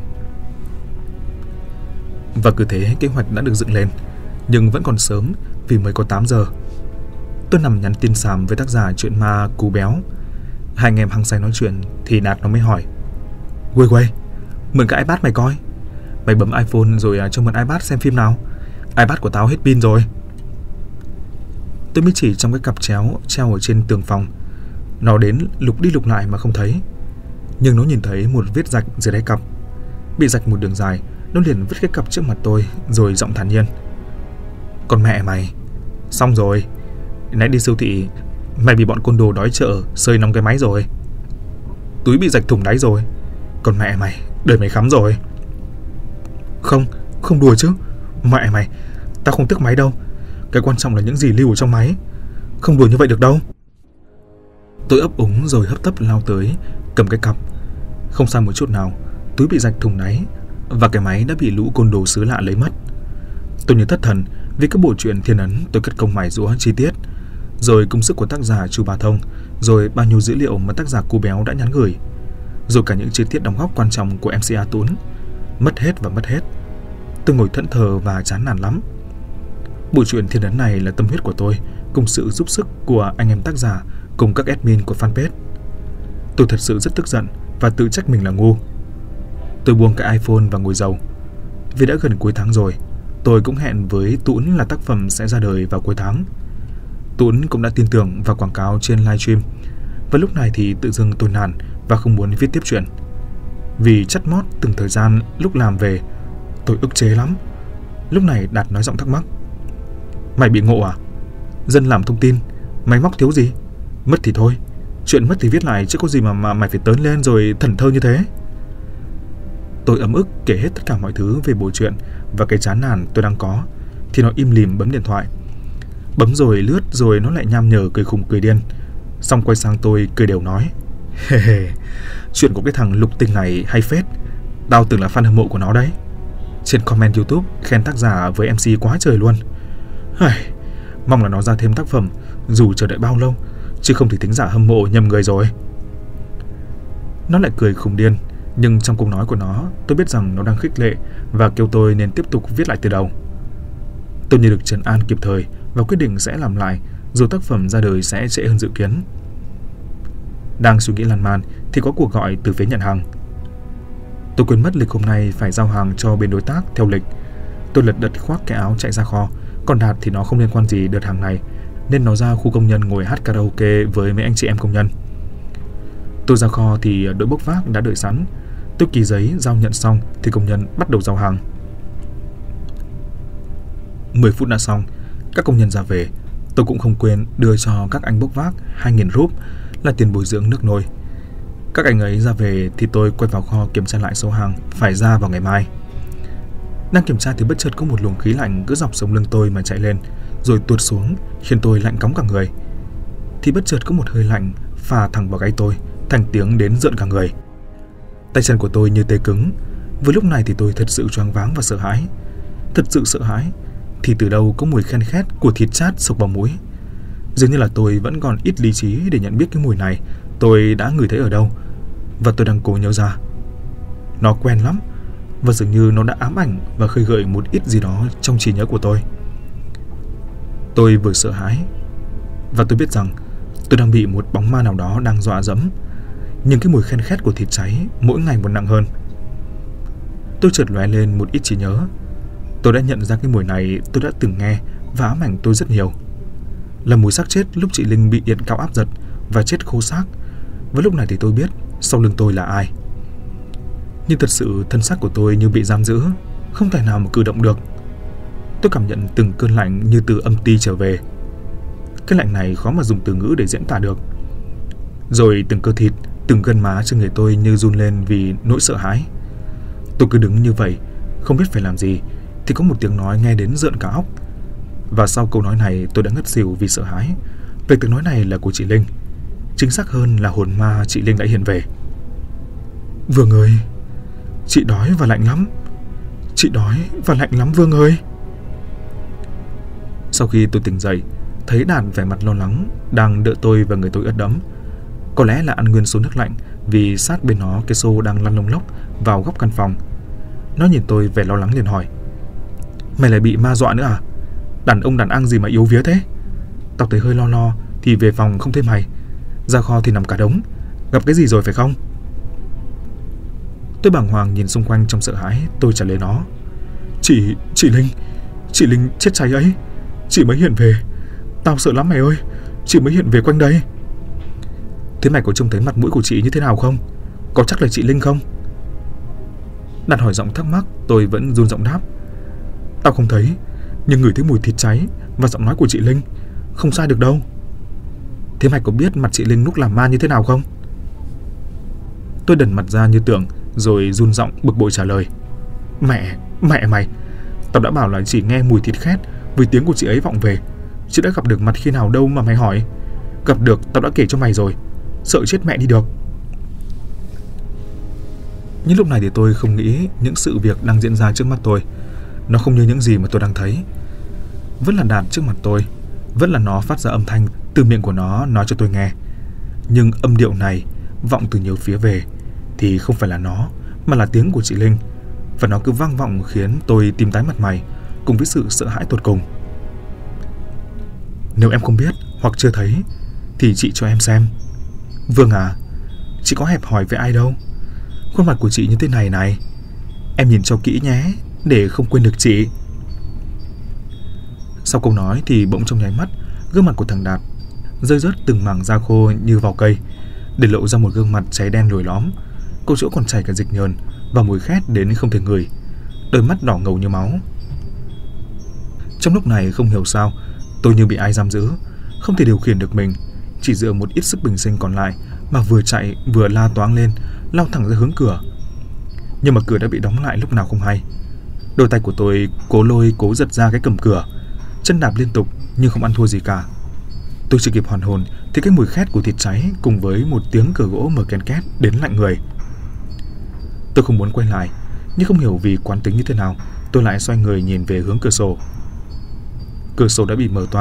S1: Và cứ thế kế hoạch đã được dựng lên. Nhưng vẫn còn sớm vì mới có 8 giờ. Tôi nằm nhắn tin xàm với tác giả chuyện ma Cú Béo. Hai anh em hăng say nói chuyện thì Đạt nó mới hỏi: Quay, mượn cái iPad mày coi. Mày bấm iPhone rồi cho mượn iPad xem phim nào. iPad của tao hết pin rồi. Tôi mới chỉ trong cái cặp treo ở trên tường phòng. Nó đến lục đi lục lại mà không thấy. Nhưng nó nhìn thấy một vết rạch dưới đáy cặp. Bị rạch một đường dài, nó liền vứt cái cặp trước mặt tôi, rồi giọng thản nhiên: Con mẹ mày, xong rồi. Nãy đi siêu thị mày bị bọn côn đồ đói chợ sơi nóng cái máy rồi. Túi bị rạch thủng đáy rồi. Con mẹ mày, đời mày khắm rồi. Không đùa chứ. Mẹ mày, tao không tức máy đâu. Cái quan trọng là những gì lưu ở trong máy. Không đùa như vậy được đâu. Tôi ấp úng rồi hấp tấp lao tới, cầm cái cặp. Không sao một chút nào, túi bị rạch thủng đáy và cái máy đã bị lũ côn đồ xứ lạ lấy mất. Tôi như thất thần vì các bộ truyện thiên ấn tôi cất công mài giũa chi tiết, rồi công sức của tác giả Chu Bá Thông, rồi bao nhiêu dữ liệu mà tác giả Cú Béo đã nhắn gửi, rồi cả những chi tiết đóng góp quan trọng của MC A Tún. Mất hết. Tôi ngồi thẫn thờ và chán nản lắm. Bộ truyện thiên ấn này là tâm huyết của tôi, cùng sự giúp sức của anh em tác giả cùng các admin của fanpage. Tôi thật sự rất tức giận và tự trách mình là ngu. Tôi buông cái iPhone và ngồi dầu. Vì đã gần cuối tháng rồi, tôi cũng hẹn với Tún là tác phẩm sẽ ra đời vào cuối tháng. Tún cũng đã tin tưởng vào quảng cáo trên livestream. Và lúc này thì tự dưng tôi nản và không muốn viết tiếp chuyện. Vì chắt mót từng thời gian lúc làm về, tôi ức chế lắm. Lúc này Đạt nói giọng thắc mắc: Mày bị ngộ à? Dân làm thông tin, máy móc thiếu gì? Mất thì thôi, chuyện mất thì viết lại chứ có gì mà mày phải tớn lên rồi thần thơ như thế. Tôi ấm ức kể hết tất cả mọi thứ về bộ truyện và cái chán nản tôi đang có, thì nó im lìm bấm điện thoại. Bấm rồi lướt rồi nó lại nham nhở cười khùng cười điên. Xong quay sang tôi cười đều nói: Hề, chuyện của cái thằng Lục Tinh này hay phết. Tao từng là fan hâm mộ của nó đấy. Trên comment YouTube khen tác giả với MC quá trời luôn. Mong là nó ra thêm tác phẩm, dù chờ đợi bao lâu, chứ không thì thính giả hâm mộ nhầm người rồi. Nó lại cười khùng điên, nhưng trong câu nói của nó, tôi biết rằng nó đang khích lệ và kêu tôi nên tiếp tục viết lại từ đầu. Tôi như được trấn an kịp thời và quyết định sẽ làm lại, dù tác phẩm ra đời sẽ trễ hơn dự kiến. Đang suy nghĩ lan man thì có cuộc gọi từ phía nhận hàng. Tôi quên mất lịch hôm nay phải giao hàng cho bên đối tác theo lịch. Tôi lật đật khoác cái áo chạy ra kho, còn Đạt thì nó không liên quan gì đợt hàng này, nên nó ra khu công nhân ngồi hát karaoke với mấy anh chị em công nhân. Tôi ra kho thì đội bốc vác đã đợi sẵn. Tôi ký giấy giao nhận xong thì công nhân bắt đầu giao hàng. 10 phút đã xong, các công nhân ra về. Tôi cũng không quên đưa cho các anh bốc vác 2.000 rúp là tiền bồi dưỡng nước nôi. Các anh ấy ra về thì tôi quay vào kho kiểm tra lại số hàng phải ra vào ngày mai. Đang kiểm tra thì bất chợt có một luồng khí lạnh cứ dọc sống lưng tôi mà chạy lên, rồi tuột xuống khiến tôi lạnh cóng cả người. Thì bất chợt có một hơi lạnh phà thẳng vào gáy tôi, thành tiếng đến rợn cả người. Tay chân của tôi như tê cứng. Với lúc này thì tôi thật sự choáng váng và sợ hãi. Thật sự sợ hãi. Thì từ đâu có mùi khen khét của thịt chát sộc vào mũi. Dường như là tôi vẫn còn ít lý trí để nhận biết cái mùi này tôi đã ngửi thấy ở đâu. Và tôi đang cố nhớ ra. Nó quen lắm, và dường như nó đã ám ảnh và khơi gợi một ít gì đó trong trí nhớ của tôi. Tôi vừa sợ hãi, và tôi biết rằng tôi đang bị một bóng ma nào đó đang dọa dẫm. Nhưng cái mùi khen khét của thịt cháy mỗi ngày một nặng hơn. Tôi chợt lóe lên một ít trí nhớ. Tôi đã nhận ra cái mùi này tôi đã từng nghe và ám ảnh tôi rất nhiều. Là mùi xác chết lúc chị Linh bị điện cao áp giật và chết khô xác. Và lúc này thì tôi biết sau lưng tôi là ai. Nhưng thật sự thân xác của tôi như bị giam giữ, không thể nào mà cử động được. Tôi cảm nhận từng cơn lạnh như từ âm ti trở về. Cái lạnh này khó mà dùng từ ngữ để diễn tả được. Rồi từng cơ thịt, từng gân má trên người tôi như run lên vì nỗi sợ hãi. Tôi cứ đứng như vậy, không biết phải làm gì, thì có một tiếng nói nghe đến rợn cả óc. Và sau câu nói này tôi đã ngất xỉu vì sợ hãi. Về tiếng nói này là của chị Linh. Chính xác hơn là hồn ma chị Linh đã hiện về. Vương ơi, chị đói và lạnh lắm. Chị đói và lạnh lắm Vương ơi. Sau khi tôi tỉnh dậy, thấy Đạt vẻ mặt lo lắng đang đỡ tôi và người tôi ướt đẫm. Có lẽ là ăn nguyên số nước lạnh, vì sát bên nó cái xô đang lăn lông lốc vào góc căn phòng. Nó nhìn tôi vẻ lo lắng liền hỏi: Mày lại bị ma dọa nữa à? Đàn ông đàn ăn gì mà yếu vía thế? Tao thấy hơi lo thì về phòng không thấy mày, ra kho thì nằm cả đống. Gặp cái gì rồi phải không? Tôi bàng hoàng nhìn xung quanh trong sợ hãi. Tôi trả lời nó: Chị Linh chết cháy ấy. Chị mới hiện về. Tao sợ lắm mày ơi. Chị mới hiện về quanh đây. Thế mày có trông thấy mặt mũi của chị như thế nào không? Có chắc là chị Linh không? Đạt hỏi giọng thắc mắc. Tôi vẫn run giọng đáp: Tao không thấy, nhưng ngửi thấy mùi thịt cháy và giọng nói của chị Linh. Không sai được đâu. Thế mày có biết mặt chị Linh lúc làm ma như thế nào không? Tôi đần mặt ra như tưởng, rồi run giọng bực bội trả lời: Mẹ mày, tao đã bảo là chỉ nghe mùi thịt khét với tiếng của chị ấy vọng về. Chị đã gặp được mặt khi nào đâu mà mày hỏi. Gặp được tao đã kể cho mày rồi. Sợ chết mẹ đi được. Nhưng lúc này thì tôi không nghĩ những sự việc đang diễn ra trước mắt tôi. Nó không như những gì mà tôi đang thấy. Vẫn là Đạt trước mặt tôi, vẫn là nó phát ra âm thanh từ miệng của nó nói cho tôi nghe. Nhưng âm điệu này vọng từ nhiều phía về thì không phải là nó, mà là tiếng của chị Linh. Và nó cứ vang vọng khiến tôi tim tái mặt mày, cùng với sự sợ hãi tột cùng. Nếu em không biết hoặc chưa thấy thì chị cho em xem. Vương à, chị có hẹp hòi với ai đâu. Khuôn mặt của chị như thế này này, em nhìn cho kỹ nhé, để không quên được chị. Sau câu nói thì bỗng trong nháy mắt, gương mặt của thằng Đạt rơi rớt từng mảng da khô như vào cây, để lộ ra một gương mặt cháy đen lồi lõm, câu chỗ còn chảy cả dịch nhờn và mùi khét đến không thể ngửi, đôi mắt đỏ ngầu như máu. Trong lúc này không hiểu sao, tôi như bị ai giam giữ, không thể điều khiển được mình, chỉ dựa một ít sức bình sinh còn lại mà vừa chạy vừa la toáng lên, lao thẳng ra hướng cửa. Nhưng mà cửa đã bị đóng lại lúc nào không hay. Đôi tay của tôi cố lôi cố giật ra cái cầm cửa, chân đạp liên tục nhưng không ăn thua gì cả. Tôi chưa kịp hoàn hồn thì cái mùi khét của thịt cháy cùng với một tiếng cửa gỗ mở ken két đến lạnh người. Tôi không muốn quay lại, nhưng không hiểu vì quán tính như thế nào, tôi lại xoay người nhìn về hướng cửa sổ. Cửa sổ đã bị mở toang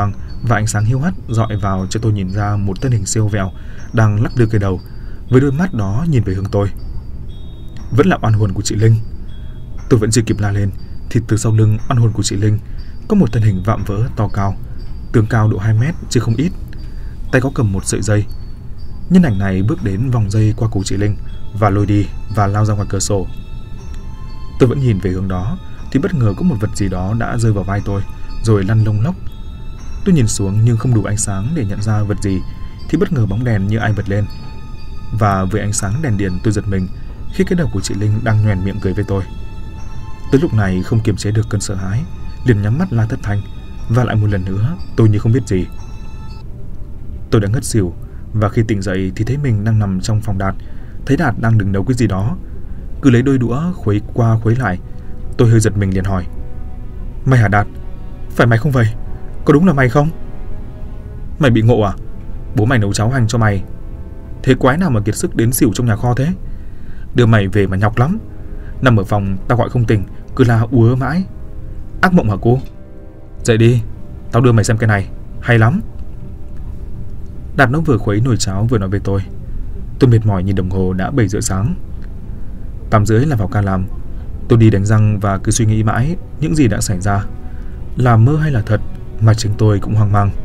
S1: và ánh sáng hiu hắt dọi vào cho tôi nhìn ra một thân hình siêu vẹo đang lắc lư cái đầu, với đôi mắt đó nhìn về hướng tôi. Vẫn là oan hồn của chị Linh. Tôi vẫn chưa kịp la lên thì từ sau lưng oan hồn của chị Linh có một thân hình vạm vỡ to cao, tướng cao độ 2 mét chứ không ít, tay có cầm một sợi dây. Nhân ảnh này bước đến vòng dây qua cổ chị Linh và lôi đi và lao ra ngoài cửa sổ. Tôi vẫn nhìn về hướng đó thì bất ngờ có một vật gì đó đã rơi vào vai tôi rồi lăn lông lốc. Tôi nhìn xuống nhưng không đủ ánh sáng để nhận ra vật gì thì bất ngờ bóng đèn như ai bật lên, và với ánh sáng đèn điện tôi giật mình khi cái đầu của chị Linh đang nhoẻn miệng cười với tôi. Tới lúc này không kiềm chế được cơn sợ hãi, liền nhắm mắt la thất thanh, và lại một lần nữa tôi như không biết gì. Tôi đã ngất xỉu, và khi tỉnh dậy thì thấy mình đang nằm trong phòng Đạt, thấy Đạt đang đứng nấu cái gì đó, cứ lấy đôi đũa khuấy qua khuấy lại. Tôi hơi giật mình liền hỏi: "Mày hả Đạt? Phải mày không vậy? Có đúng là mày không?" "Mày bị ngộ à? Bố mày nấu cháo hành cho mày. Thế quái nào mà kiệt sức đến xỉu trong nhà kho thế? Đưa mày về mà nhọc lắm. Nằm ở phòng tao gọi không tỉnh, cứ la úa mãi. Ác mộng hả cô? Dậy đi, tao đưa mày xem cái này, hay lắm." Đạt nó vừa khuấy nồi cháo vừa nói với tôi. Tôi mệt mỏi nhìn đồng hồ đã 7 giờ sáng. 8 rưỡi là vào ca làm. Tôi đi đánh răng và cứ suy nghĩ mãi những gì đã xảy ra, là mơ hay là thật, mà chính tôi cũng hoang mang.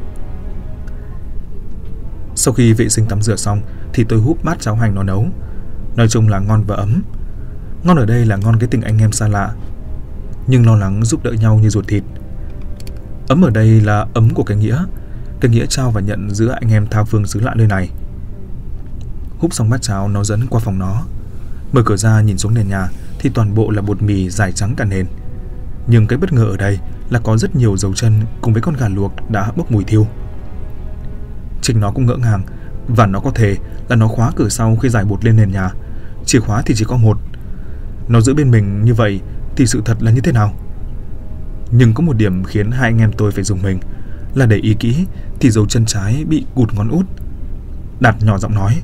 S1: Sau khi vệ sinh tắm rửa xong thì tôi húp bát cháo hành nó nấu. Nói chung là ngon và ấm. Ngon ở đây là ngon cái tình anh em xa lạ, nhưng lo lắng giúp đỡ nhau như ruột thịt. Ấm ở đây là ấm của cái nghĩa trao và nhận giữa anh em tha phương xứ lạ nơi này. Húp xong bát cháo nó dẫn qua phòng nó. Mở cửa ra nhìn xuống nền nhà thì toàn bộ là bột mì dải trắng cả nền. Nhưng cái bất ngờ ở đây là có rất nhiều dấu chân cùng với con gà luộc đã bốc mùi thiêu. Chính nó cũng ngỡ ngàng, và nó có thể là nó khóa cửa sau khi rải bột lên nền nhà. Chìa khóa thì chỉ có một. Nó giữ bên mình như vậy thì sự thật là như thế nào? Nhưng có một điểm khiến hai anh em tôi phải rùng mình, là để ý kỹ thì dấu chân trái bị cụt ngón út. Đạt nhỏ giọng nói: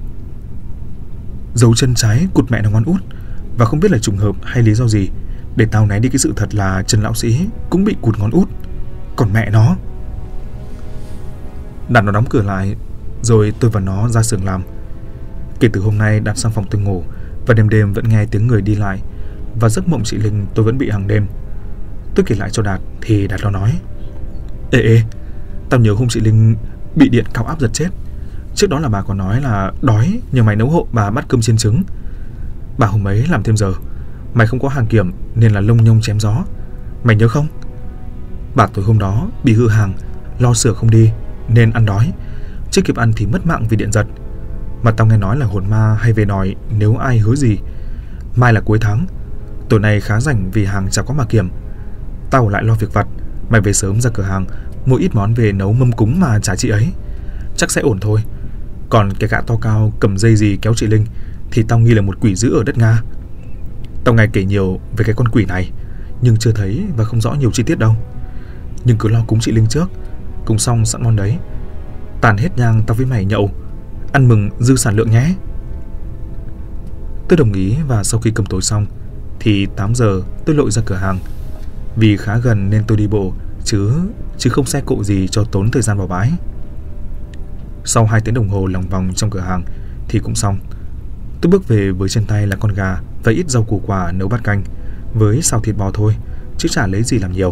S1: "Dấu chân trái cụt mẹ nó ngón út, và không biết là trùng hợp hay lý do gì để tao né đi cái sự thật là Trần lão sĩ cũng bị cụt ngón út. Còn mẹ nó." Đạt nó đóng cửa lại, rồi tôi và nó ra xưởng làm. Kể từ hôm nay Đạt sang phòng tôi ngủ, và đêm đêm vẫn nghe tiếng người đi lại, và giấc mộng chị Linh tôi vẫn bị hàng đêm. Tôi kể lại cho Đạt thì Đạt nó nói: Ê, tao nhớ hôm chị Linh bị điện cao áp giật chết. Trước đó là bà còn nói là đói nhờ mày nấu hộ bà bát cơm chiên trứng. Bà hôm ấy làm thêm giờ, mày không có hàng kiểm nên là lông nhông chém gió. Mày nhớ không? Bà tối hôm đó bị hư hàng, lo sửa không đi nên ăn đói, chưa kịp ăn thì mất mạng vì điện giật. Mà tao nghe nói là hồn ma hay về đòi nếu ai hứa gì. Mai là cuối tháng, tối nay khá rảnh vì hàng chả có mà kiểm. Tao lại lo việc vặt, mày về sớm ra cửa hàng mua ít món về nấu mâm cúng mà trả chị ấy, chắc sẽ ổn thôi. Còn cái gã to cao cầm dây gì kéo chị Linh thì tao nghi là một quỷ dữ ở đất Nga. Tao nghe kể nhiều về cái con quỷ này, nhưng chưa thấy và không rõ nhiều chi tiết đâu. Nhưng cứ lo cúng chị Linh trước, cúng xong sẵn món đấy, tàn hết nhang tao với mày nhậu, ăn mừng dư sản lượng nhé. Tôi đồng ý, và sau khi cơm tối xong thì 8 giờ tôi lội ra cửa hàng. Vì khá gần nên tôi đi bộ, chứ không xe cộ gì cho tốn thời gian vào bãi. Sau 2 tiếng đồng hồ lòng vòng trong cửa hàng thì cũng xong. Tôi bước về với trên tay là con gà và ít rau củ quả nấu bát canh với xào thịt bò thôi, chứ chả lấy gì làm nhiều.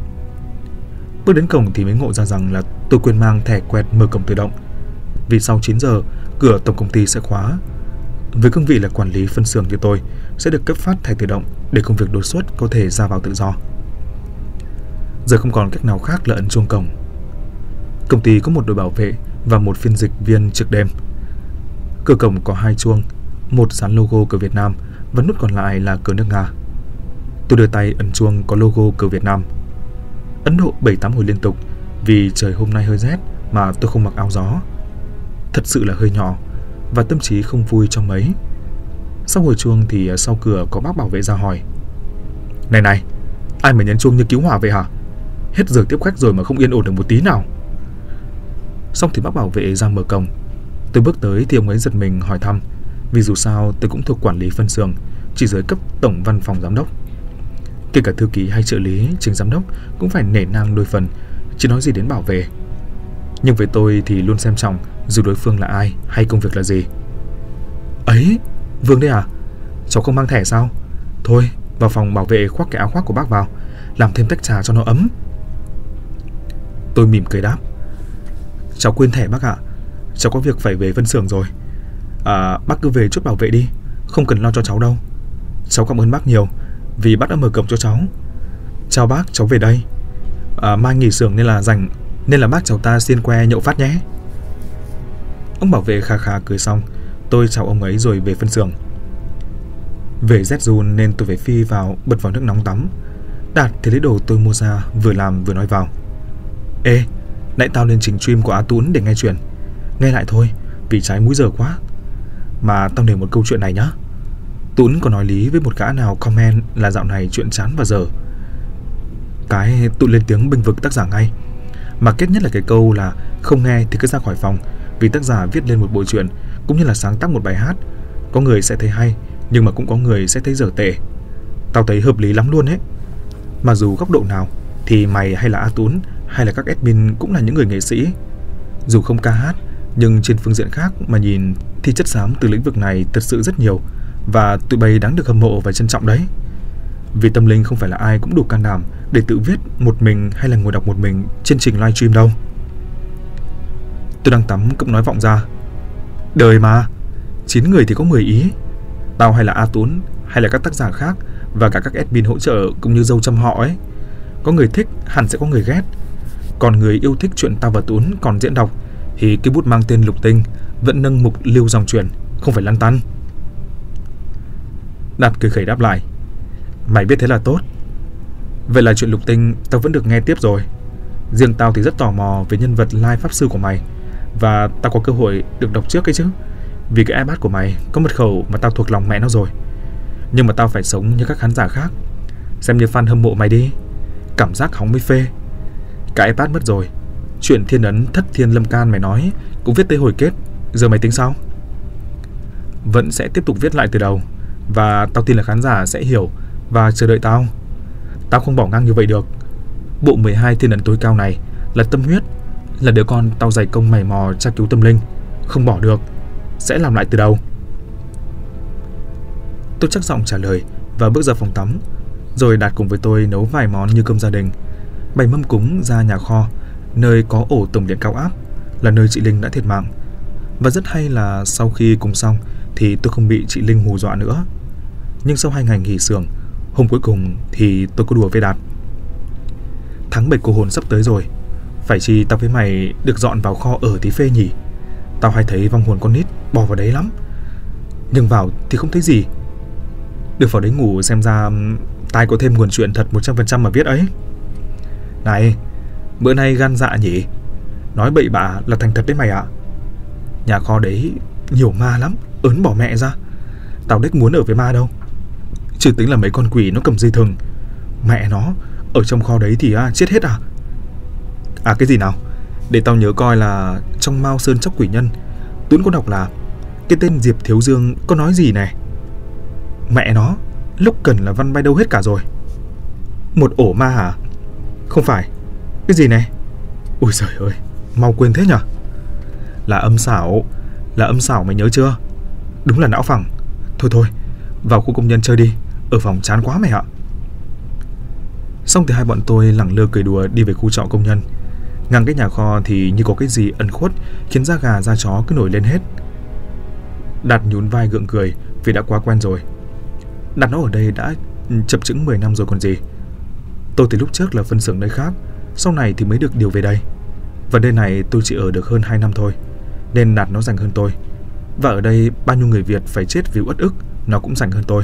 S1: Bước đến cổng thì mới ngộ ra rằng là tôi quên mang thẻ quẹt mở cổng tự động, vì sau 9 giờ cửa tổng công ty sẽ khóa. Với cương vị là quản lý phân xưởng thì tôi sẽ được cấp phát thẻ tự động để công việc đột xuất có thể ra vào tự do. Giờ không còn cách nào khác là ấn chuông cổng. Công ty có một đội bảo vệ và một phiên dịch viên trực đêm. Cửa cổng có 2 chuông, một dán logo cờ Việt Nam và nút còn lại là cờ nước Nga. Tôi đưa tay ấn chuông có logo cờ Việt Nam. Ấn độ 7-8 hồi liên tục, vì trời hôm nay hơi rét mà tôi không mặc áo gió. Thật sự là hơi nhỏ, và tâm trí không vui cho mấy. Sau hồi chuông thì sau cửa có bác bảo vệ ra hỏi: Này, ai mà nhấn chuông như cứu hỏa vậy hả? Hết giờ tiếp khách rồi mà không yên ổn được một tí nào. Xong thì bác bảo vệ ra mở cổng. Tôi bước tới thì ông ấy giật mình hỏi thăm, vì dù sao tôi cũng thuộc quản lý phân xưởng, chỉ dưới cấp tổng văn phòng giám đốc. Kể cả thư ký hay trợ lý, chính giám đốc cũng phải nể nang đôi phần, chứ nói gì đến bảo vệ. Nhưng với tôi thì luôn xem trọng dù đối phương là ai hay công việc là gì. Ấy, Vương đấy à? Cháu không mang thẻ sao? Thôi, vào phòng bảo vệ khoác cái áo khoác của bác vào, làm thêm tách trà cho nó ấm. Tôi mỉm cười đáp. Cháu quên thẻ bác ạ. Cháu có việc phải về phân xưởng rồi. Bác cứ về chốt bảo vệ đi, không cần lo cho cháu đâu. Cháu cảm ơn bác nhiều vì bác đã mở cổng cho cháu. Chào bác, cháu về đây. Mai nghỉ xưởng nên là bác cháu ta xiên que nhậu phát nhé. Ông bảo vệ khà khà cười xong, tôi chào ông ấy rồi về phân xưởng. Về rét run nên tôi phải phi vào bật vào nước nóng tắm. Đạt thì lấy đồ tôi mua ra, vừa làm vừa nói vào. Ê, nãy tao lên trình stream của A Tún để nghe chuyện. Nghe lại thôi, vì trái múi giờ quá. Mà tao nể một câu chuyện này nhá. Tún có nói lý với một gã nào comment là dạo này chuyện chán và dở. Cái tụi lên tiếng bênh vực tác giả ngay. Mà kết nhất là cái câu là không nghe thì cứ ra khỏi phòng, vì tác giả viết lên một bộ truyện cũng như là sáng tác một bài hát, có người sẽ thấy hay nhưng mà cũng có người sẽ thấy dở tệ. Tao thấy hợp lý lắm luôn ấy. Mà dù góc độ nào thì mày hay là A Tún hay là các admin cũng là những người nghệ sĩ. Dù không ca hát nhưng trên phương diện khác mà nhìn thì chất xám từ lĩnh vực này thật sự rất nhiều, và tụi bay đáng được hâm mộ và trân trọng đấy. Vì tâm linh không phải là ai cũng đủ can đảm để tự viết một mình hay là ngồi đọc một mình trên trình livestream đâu. Tôi đang tắm cũng nói vọng ra. Đời mà, 9 người thì có 10 ý. Tao hay là A Tún hay là các tác giả khác và cả các admin hỗ trợ cũng như dâu trăm họ ấy. Có người thích hẳn sẽ có người ghét. Còn người yêu thích chuyện tao và Tún còn diễn đọc thì cái bút mang tên Lục Tinh vẫn nâng mục lưu dòng chuyện, không phải lăn tăn. Đạt cười khẩy đáp lại. Mày biết thế là tốt. Vậy là chuyện Lục Tinh tao vẫn được nghe tiếp rồi. Riêng tao thì rất tò mò về nhân vật Lai Pháp Sư của mày, và tao có cơ hội được đọc trước ấy chứ. Vì cái iPad của mày có mật khẩu mà tao thuộc lòng mẹ nó rồi. Nhưng mà tao phải sống như các khán giả khác, xem như fan hâm mộ mày đi. Cảm giác hóng mới phê. Cái iPad mất rồi, chuyện thiên ấn thất thiên lâm can mày nói cũng viết tới hồi kết. Giờ mày tính sao? Vẫn sẽ tiếp tục viết lại từ đầu, và tao tin là khán giả sẽ hiểu và chờ đợi tao. Tao không bỏ ngang như vậy được. Bộ 12 thiên ấn tối cao này là tâm huyết, là đứa con tao dày công mày mò tra cứu tâm linh. Không bỏ được, sẽ làm lại từ đầu. Tôi chắc giọng trả lời và bước ra phòng tắm. Rồi Đạt cùng với tôi nấu vài món như cơm gia đình, bày mâm cúng ra nhà kho, nơi có ổ tổng điện cao áp, là nơi chị Linh đã thiệt mạng. Và rất hay là sau khi cúng xong thì tôi không bị chị Linh hù dọa nữa. Nhưng sau 2 ngày nghỉ xưởng, hôm cuối cùng thì tôi có đùa với Đạt. Tháng 7 cô hồn sắp tới rồi, phải chi tao với mày được dọn vào kho ở tí phê nhỉ? Tao hay thấy vong hồn con nít bò vào đấy lắm, nhưng vào thì không thấy gì. Được vào đấy ngủ xem ra tai có thêm nguồn chuyện thật 100% mà viết ấy. Này, bữa nay gan dạ nhỉ? Nói bậy bạ là thành thật đấy mày ạ. Nhà kho đấy nhiều ma lắm, ớn bỏ mẹ ra. Tao đếch muốn ở với ma đâu. Chứ tính là mấy con quỷ nó cầm dây thừng. Mẹ nó, ở trong kho đấy thì chết hết à? À cái gì nào? Để tao nhớ coi là trong Mao Sơn Chóc Quỷ Nhân, Tuấn có đọc là cái tên Diệp Thiếu Dương có nói gì này? Mẹ nó, lúc cần là văn bay đâu hết cả rồi. Một ổ ma hả? Không phải. Cái gì này? Ôi trời ơi, mau quên thế nhở? Là âm xảo mày nhớ chưa? Đúng là não phẳng. Thôi, vào khu công nhân chơi đi, ở phòng chán quá mày ạ. Xong thì hai bọn tôi lẳng lơ cười đùa đi về khu trọ công nhân. Ngang cái nhà kho thì như có cái gì ẩn khuất khiến da gà da chó cứ nổi lên hết. Đạt nhún vai gượng cười vì đã quá quen rồi. Đạt nó ở đây đã chập chững 10 năm rồi còn gì. Tôi từ lúc trước là phân xưởng nơi khác, sau này thì mới được điều về đây. Và nơi này tôi chỉ ở được hơn 2 năm thôi, nên Đạt nó rảnh hơn tôi. Và ở đây bao nhiêu người Việt phải chết vì uất ức, nó cũng rảnh hơn tôi.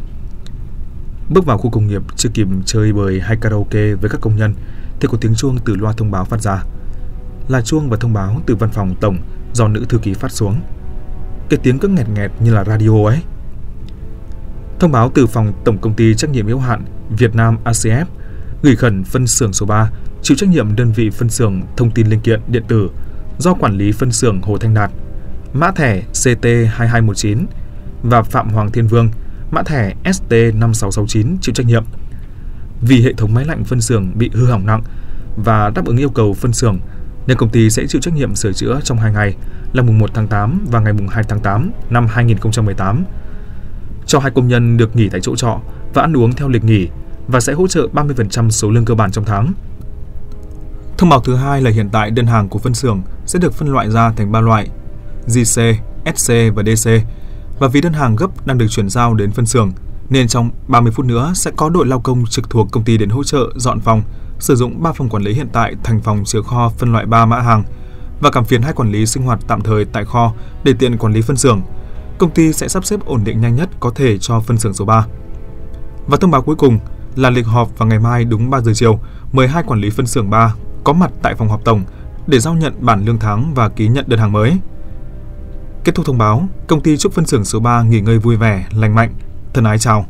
S1: Bước vào khu công nghiệp chưa kịp chơi bời hay karaoke với các công nhân thì có tiếng chuông từ loa thông báo phát ra. Là chuông và thông báo từ văn phòng tổng do nữ thư ký phát xuống. Cái tiếng cứ nghẹt nghẹt như là radio ấy. Thông báo từ phòng tổng công ty trách nhiệm hữu hạn Việt Nam ACF gửi khẩn phân xưởng số 3 chịu trách nhiệm đơn vị phân xưởng thông tin linh kiện điện tử do quản lý phân xưởng Hồ Thanh Đạt, mã thẻ CT2219, và Phạm Hoàng Thiên Vương, mã thẻ ST5669 chịu trách nhiệm. Vì hệ thống máy lạnh phân xưởng bị hư hỏng nặng và đáp ứng yêu cầu phân xưởng, nên công ty sẽ chịu trách nhiệm sửa chữa trong 2 ngày là mùng 1 tháng 8 và ngày mùng 2 tháng 8 năm 2018. Cho 2 công nhân được nghỉ tại chỗ trọ và ăn uống theo lịch nghỉ và sẽ hỗ trợ 30% số lương cơ bản trong tháng. Thông báo thứ hai là hiện tại đơn hàng của phân xưởng sẽ được phân loại ra thành 3 loại: JC, SC và DC. Và vì đơn hàng gấp đang được chuyển giao đến phân xưởng, nên trong 30 phút nữa sẽ có đội lao công trực thuộc công ty đến hỗ trợ dọn phòng, sử dụng 3 phòng quản lý hiện tại thành phòng chứa kho phân loại 3 mã hàng và cảm phiền 2 quản lý sinh hoạt tạm thời tại kho để tiện quản lý phân xưởng. Công ty sẽ sắp xếp ổn định nhanh nhất có thể cho phân xưởng số 3. Và thông báo cuối cùng là lịch họp vào ngày mai đúng 3 giờ chiều, mời 2 quản lý phân xưởng 3 có mặt tại phòng họp tổng để giao nhận bản lương tháng và ký nhận đơn hàng mới. Kết thúc thông báo, công ty chúc phân xưởng số 3 nghỉ ngơi vui vẻ, lành mạnh. Thân ái chào.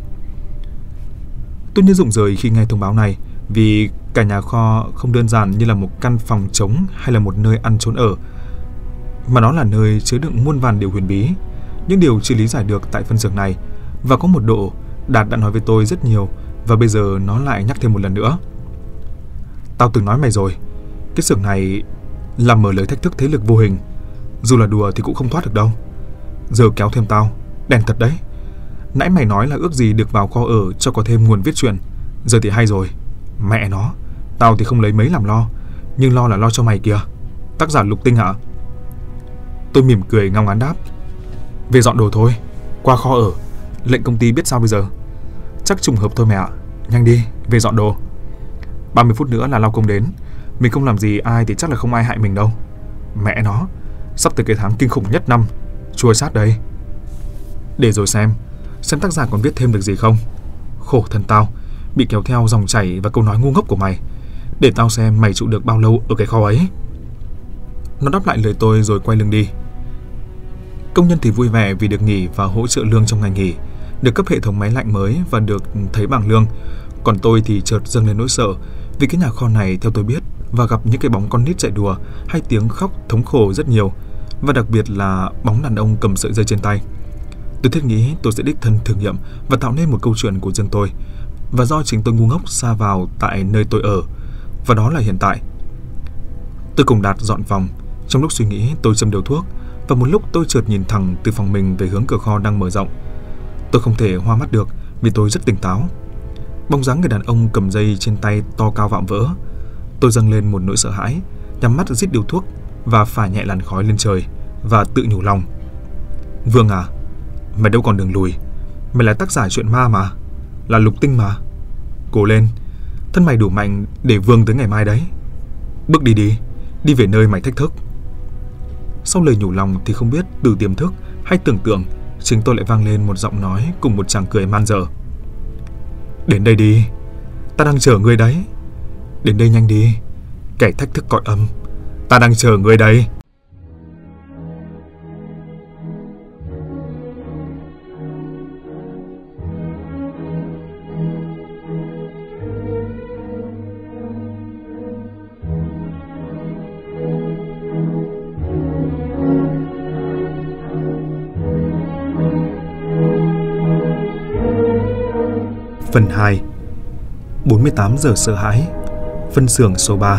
S1: Tôi như rụng rời khi nghe thông báo này, vì cả nhà kho không đơn giản như là một căn phòng trống hay là một nơi ăn trốn ở, mà nó là nơi chứa đựng muôn vàn điều huyền bí, những điều chưa lý giải được tại phân xưởng này. Và có một độ Đạt đã nói với tôi rất nhiều, và bây giờ nó lại nhắc thêm một lần nữa. Tao từng nói mày rồi, cái xưởng này là mở lời thách thức thế lực vô hình. Dù là đùa thì cũng không thoát được đâu. Giờ kéo thêm tao, đèn thật đấy. Nãy mày nói là ước gì được vào kho ở cho có thêm nguồn viết truyện. Giờ thì hay rồi. Mẹ nó, tao thì không lấy mấy làm lo, nhưng lo là lo cho mày kìa. Tác giả Lục Tinh hả? Tôi mỉm cười ngao ngán đáp. Về dọn đồ thôi, qua kho ở. Lệnh công ty biết sao bây giờ? Chắc trùng hợp thôi mẹ ạ. Nhanh đi, về dọn đồ. 30 phút nữa là lao công đến. Mình không làm gì ai thì chắc là không ai hại mình đâu. Mẹ nó, sắp tới cái tháng kinh khủng nhất năm. Chua sát đây. Để rồi xem tác giả còn viết thêm được gì không. Khổ thân tao, bị kéo theo dòng chảy và câu nói ngu ngốc của mày. Để tao xem mày trụ được bao lâu ở cái kho ấy. Nó đáp lại lời tôi rồi quay lưng đi. Công nhân thì vui vẻ vì được nghỉ và hỗ trợ lương trong ngày nghỉ, được cấp hệ thống máy lạnh mới và được thấy bảng lương. Còn tôi thì chợt dâng lên nỗi sợ, vì cái nhà kho này theo tôi biết và gặp những cái bóng con nít chạy đùa hay tiếng khóc thống khổ rất nhiều, và đặc biệt là bóng đàn ông cầm sợi dây trên tay. Tôi thiết nghĩ tôi sẽ đích thân thử nghiệm và tạo nên một câu chuyện của riêng tôi, và do chính tôi ngu ngốc sa vào tại nơi tôi ở, và đó là hiện tại. Tôi cùng Đạt dọn phòng. Trong lúc suy nghĩ, tôi châm điều thuốc, và một lúc tôi chợt nhìn thẳng từ phòng mình về hướng cửa kho đang mở rộng. Tôi không thể hoa mắt được vì tôi rất tỉnh táo. Bóng dáng người đàn ông cầm dây trên tay to cao vạm vỡ. Tôi dâng lên một nỗi sợ hãi, nhắm mắt rít điếu thuốc và phả nhẹ làn khói lên trời và tự nhủ lòng. Vương à, mày đâu còn đường lùi. Mày là tác giả truyện ma mà, là Lục Tinh mà. Cố lên, thân mày đủ mạnh để vươn tới ngày mai đấy. Bước đi đi, đi về nơi mày thách thức. Sau lời nhủ lòng thì không biết từ tiềm thức hay tưởng tượng, chính tôi lại vang lên một giọng nói cùng một tràng cười man dợ. Đến đây đi, ta đang chờ ngươi đấy. Đến đây nhanh đi, kẻ thách thức cõi âm, ta đang chờ ngươi đây. Phần 2. 48 giờ sợ hãi. Phân xưởng số 3.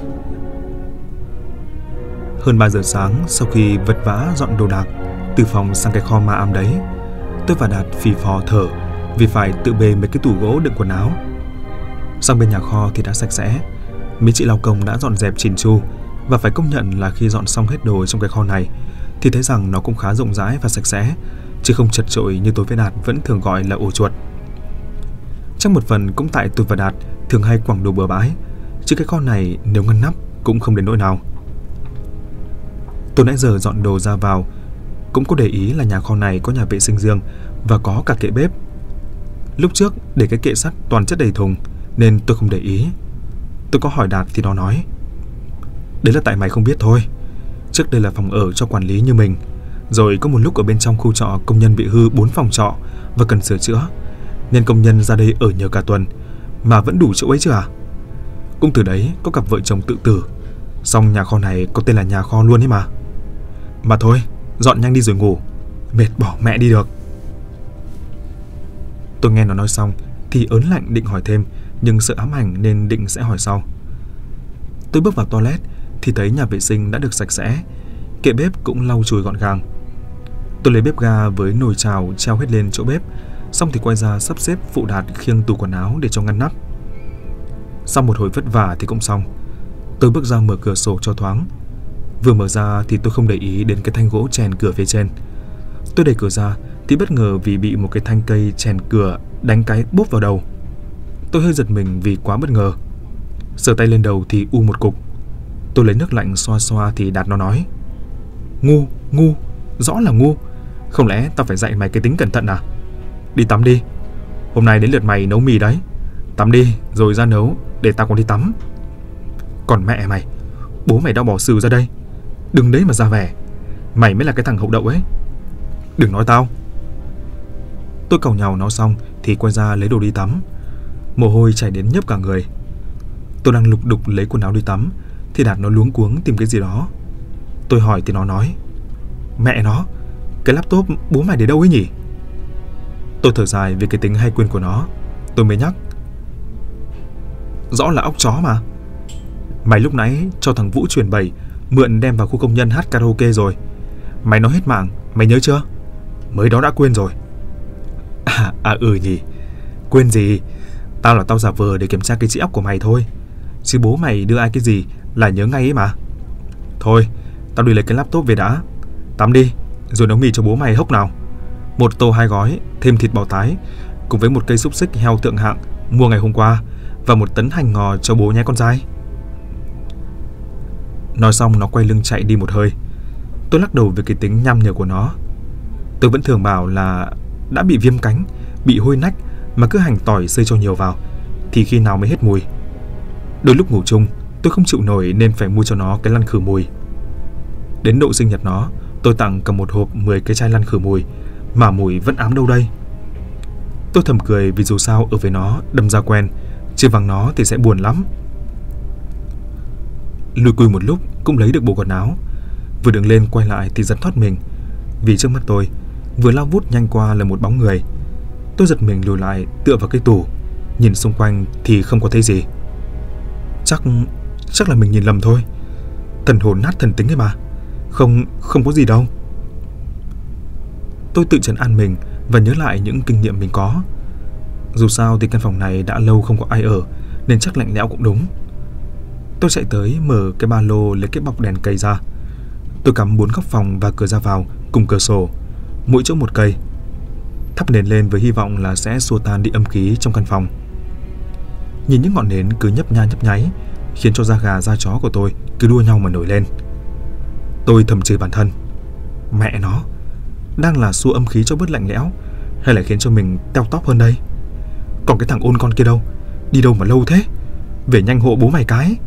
S1: Hơn 3 giờ sáng, sau khi vật vã dọn đồ đạc từ phòng sang cái kho ma ám đấy, tôi và Đạt phì phò thở vì phải tự bê mấy cái tủ gỗ đựng quần áo. Sang bên nhà kho thì đã sạch sẽ, mấy chị lao công đã dọn dẹp chỉn chu, và phải công nhận là khi dọn xong hết đồ trong cái kho này thì thấy rằng nó cũng khá rộng rãi và sạch sẽ, chứ không chật chội như tôi với Đạt vẫn thường gọi là ổ chuột. Trong một phần cũng tại tôi và Đạt thường hay quẳng đồ bừa bãi, chứ cái kho này nếu ngăn nắp cũng không đến nỗi nào. Tôi nãy giờ dọn đồ ra vào cũng có để ý là nhà kho này có nhà vệ sinh riêng và có cả kệ bếp. Lúc trước để cái kệ sắt toàn chất đầy thùng nên tôi không để ý. Tôi có hỏi Đạt thì nó nói: đấy là tại mày không biết thôi. Trước đây là phòng ở cho quản lý như mình, rồi có một lúc ở bên trong khu trọ công nhân bị hư 4 phòng trọ và cần sửa chữa, nên công nhân ra đây ở nhờ cả tuần mà vẫn đủ chỗ ấy chứ à. Cũng từ đấy có cặp vợ chồng tự tử, xong nhà kho này có tên là nhà kho luôn ấy mà. Mà thôi, dọn nhanh đi rồi ngủ, mệt bỏ mẹ đi được. Tôi nghe nó nói xong thì ớn lạnh định hỏi thêm, nhưng sợ ám ảnh nên định sẽ hỏi sau. Tôi bước vào toilet thì thấy nhà vệ sinh đã được sạch sẽ, kệ bếp cũng lau chùi gọn gàng. Tôi lấy bếp ga với nồi chảo treo hết lên chỗ bếp, xong thì quay ra sắp xếp phụ Đạt khiêng tủ quần áo để cho ngăn nắp. Sau một hồi vất vả thì cũng xong. Tôi bước ra mở cửa sổ cho thoáng. Vừa mở ra thì tôi không để ý đến cái thanh gỗ chèn cửa phía trên. Tôi đẩy cửa ra thì bất ngờ vì bị một cái thanh cây chèn cửa đánh cái bốp vào đầu. Tôi hơi giật mình vì quá bất ngờ. Sờ tay lên đầu thì u một cục. Tôi lấy nước lạnh xoa xoa thì Đạt nó nói: Ngu, rõ là ngu. Không lẽ tao phải dạy mày cái tính cẩn thận à? Đi tắm đi, hôm nay đến lượt mày nấu mì đấy. Tắm đi rồi ra nấu, để tao còn đi tắm. Còn mẹ mày, bố mày đã bỏ xừ ra đây, đừng đấy mà ra vẻ. Mày mới là cái thằng hậu đậu ấy. Đừng nói tao. Tôi càu nhàu nó xong thì quay ra lấy đồ đi tắm. Mồ hôi chảy đến nhớp cả người. Tôi đang lục đục lấy quần áo đi tắm thì Đạt nó luống cuống tìm cái gì đó. Tôi hỏi thì nó nói: Mẹ nó, cái laptop bố mày để đâu ấy nhỉ? Tôi thở dài vì cái tính hay quên của nó. Tôi mới nhắc: Rõ là óc chó mà. Mày lúc nãy cho thằng Vũ truyền bày mượn đem vào khu công nhân hát karaoke rồi. Mày nói hết mạng, mày nhớ chưa? Mới đó đã quên rồi. Nhỉ. Quên gì? Tao giả vờ để kiểm tra cái trí óc của mày thôi. Chứ bố mày đưa ai cái gì là nhớ ngay ấy mà. Thôi, tao đi lấy cái laptop về đã. Tắm đi, rồi nấu mì cho bố mày hốc nào. 1 tô 2 gói, thêm thịt bò tái, cùng với 1 cây xúc xích heo thượng hạng mua ngày hôm qua, và 1 tấn hành ngò cho bố nhé con trai. Nói xong nó quay lưng chạy đi một hơi. Tôi lắc đầu về cái tính nhăm nhở của nó. Tôi vẫn thường bảo là đã bị viêm cánh, bị hôi nách mà cứ hành tỏi xơi cho nhiều vào thì khi nào mới hết mùi. Đôi lúc ngủ chung tôi không chịu nổi nên phải mua cho nó cái lăn khử mùi. Đến độ sinh nhật nó, tôi tặng cầm một hộp 10 cái chai lăn khử mùi, mà mùi vẫn ám đâu đây. Tôi thầm cười vì dù sao ở với nó đâm ra quen, chứ vắng nó thì sẽ buồn lắm. Lùi cùi một lúc cũng lấy được bộ quần áo. Vừa đứng lên quay lại thì giật thoát mình, vì trước mắt tôi vừa lao vút nhanh qua là một bóng người. Tôi giật mình lùi lại tựa vào cái tủ, nhìn xung quanh thì không có thấy gì. Chắc là mình nhìn lầm thôi. Thần hồn nát thần tính ấy mà. Không có gì đâu. Tôi tự trấn an mình và nhớ lại những kinh nghiệm mình có. Dù sao thì căn phòng này đã lâu không có ai ở, nên chắc lạnh lẽo cũng đúng. Tôi chạy tới mở cái ba lô lấy cái bọc đèn cây ra. Tôi cắm 4 góc phòng và cửa ra vào cùng cửa sổ, mỗi chỗ 1 cây. Thắp nến lên với hy vọng là sẽ xua tan đi âm khí trong căn phòng. Nhìn những ngọn nến cứ nhấp nháy khiến cho da gà da chó của tôi cứ đua nhau mà nổi lên. Tôi thầm chửi bản thân: Mẹ nó, đang là xua âm khí cho bớt lạnh lẽo, hay là khiến cho mình teo tóp hơn đây? Còn cái thằng ôn con kia đâu? Đi đâu mà lâu thế? Về nhanh hộ bố mày cái.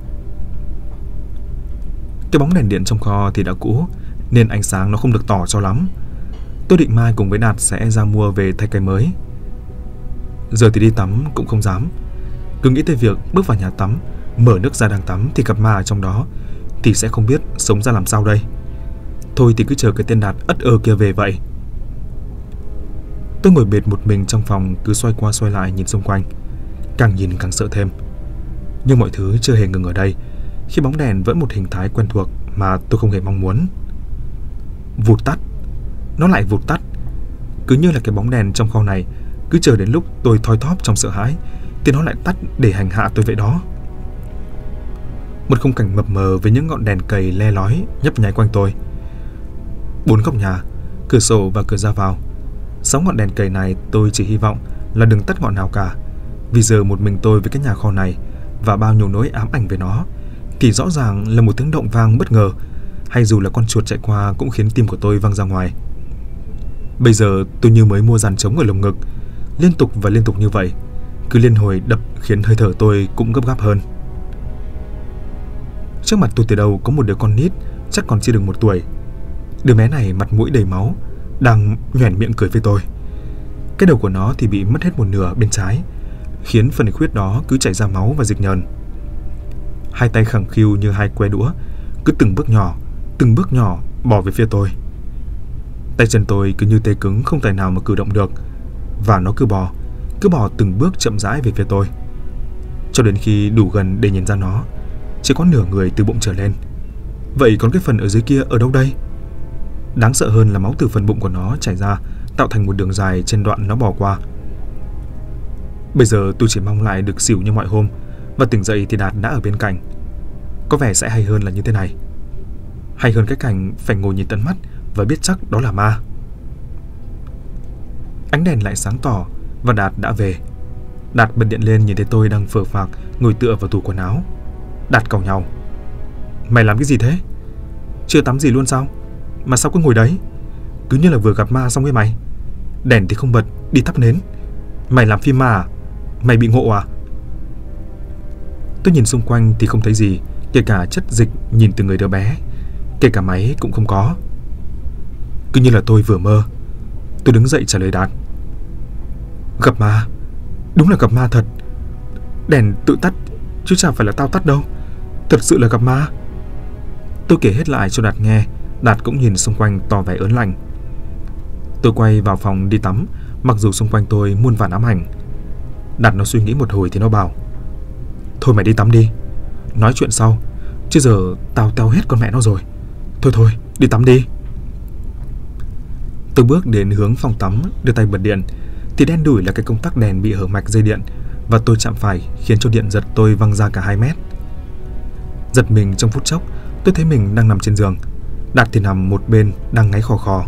S1: Cái bóng đèn điện trong kho thì đã cũ, nên ánh sáng nó không được tỏ cho lắm. Tôi định mai cùng với Đạt sẽ ra mua về thay cái mới. Giờ thì đi tắm cũng không dám. Cứ nghĩ tới việc bước vào nhà tắm, mở nước ra đang tắm thì gặp ma ở trong đó, thì sẽ không biết sống ra làm sao đây. Thôi thì cứ chờ cái tên Đạt ất kia về vậy. Tôi ngồi bệt một mình trong phòng, cứ xoay qua xoay lại nhìn xung quanh, càng nhìn càng sợ thêm. Nhưng mọi thứ chưa hề ngừng ở đây, khi bóng đèn vẫn một hình thái quen thuộc mà tôi không hề mong muốn. Vụt tắt. Nó lại vụt tắt. Cứ như là cái bóng đèn trong kho này cứ chờ đến lúc tôi thoi thóp trong sợ hãi thì nó lại tắt để hành hạ tôi vậy đó. Một khung cảnh mập mờ với những ngọn đèn cầy le lói nhấp nháy quanh tôi. 4 góc nhà, cửa sổ và cửa ra vào. 6 ngọn đèn cầy này tôi chỉ hy vọng là đừng tắt ngọn nào cả, vì giờ một mình tôi với cái nhà kho này và bao nhiêu nỗi ám ảnh về nó thì rõ ràng là một tiếng động vang bất ngờ, hay dù là con chuột chạy qua cũng khiến tim của tôi văng ra ngoài. Bây giờ tôi như mới mua dàn trống ở lồng ngực, liên tục như vậy, cứ liên hồi đập khiến hơi thở tôi cũng gấp gáp hơn. Trước mặt tôi từ đầu có một đứa con nít, chắc còn chưa được 1 tuổi. Đứa bé này mặt mũi đầy máu, đang nhoẻn miệng cười với tôi. Cái đầu của nó thì bị mất hết một nửa bên trái, khiến phần khuyết đó cứ chảy ra máu và dịch nhờn. Hai tay khẳng khiu như hai que đũa, cứ từng bước nhỏ bò về phía tôi. Tay chân tôi cứ như tê cứng không tài nào mà cử động được, và nó cứ bò từng bước chậm rãi về phía tôi, cho đến khi đủ gần để nhìn ra nó. chỉ có nửa người từ bụng trở lên. Vậy còn cái phần ở dưới kia ở đâu đây? Đáng sợ hơn là máu từ phần bụng của nó chảy ra, tạo thành một đường dài trên đoạn nó bò qua. Bây giờ tôi chỉ mong lại được xỉu như mọi hôm, và tỉnh dậy thì Đạt đã ở bên cạnh. Có vẻ sẽ hay hơn là như thế này. Hay hơn cái cảnh phải ngồi nhìn tận mắt và biết chắc đó là ma. Ánh đèn lại sáng tỏ và Đạt đã về. Đạt bật điện lên nhìn thấy tôi đang phờ phạc ngồi tựa vào tủ quần áo. Đạt cau nhau: Mày làm cái gì thế? Chưa tắm gì luôn sao? Mà sao cứ ngồi đấy? Cứ như là vừa gặp ma xong với mày. Đèn thì không bật, đi thắp nến. Mày làm phim ma à? Mày bị ngộ à? Tôi nhìn xung quanh thì không thấy gì, kể cả chất dịch nhìn từ người đứa bé, kể cả máy cũng không có. Cứ như là tôi vừa mơ. Tôi đứng dậy trả lời Đạt: Gặp ma. Đúng là gặp ma thật. Đèn tự tắt, chứ chả phải là tao tắt đâu. Thật sự là gặp ma. Tôi kể hết lại cho Đạt nghe. Đạt cũng nhìn xung quanh tỏ vẻ ớn lạnh. Tôi quay vào phòng đi tắm, mặc dù xung quanh tôi muôn vàn ám ảnh. Đạt nó suy nghĩ một hồi thì nó bảo: Thôi mày đi tắm đi, nói chuyện sau, chứ giờ tao teo hết con mẹ nó rồi. Thôi đi tắm đi. Tôi bước đến hướng phòng tắm, đưa tay bật điện thì đen đủi là cái công tắc đèn bị hở mạch dây điện, và tôi chạm phải khiến cho điện giật tôi văng ra cả 2 mét. Giật mình trong phút chốc, tôi thấy mình đang nằm trên giường. Đạt thì nằm một bên đang ngáy khò khò.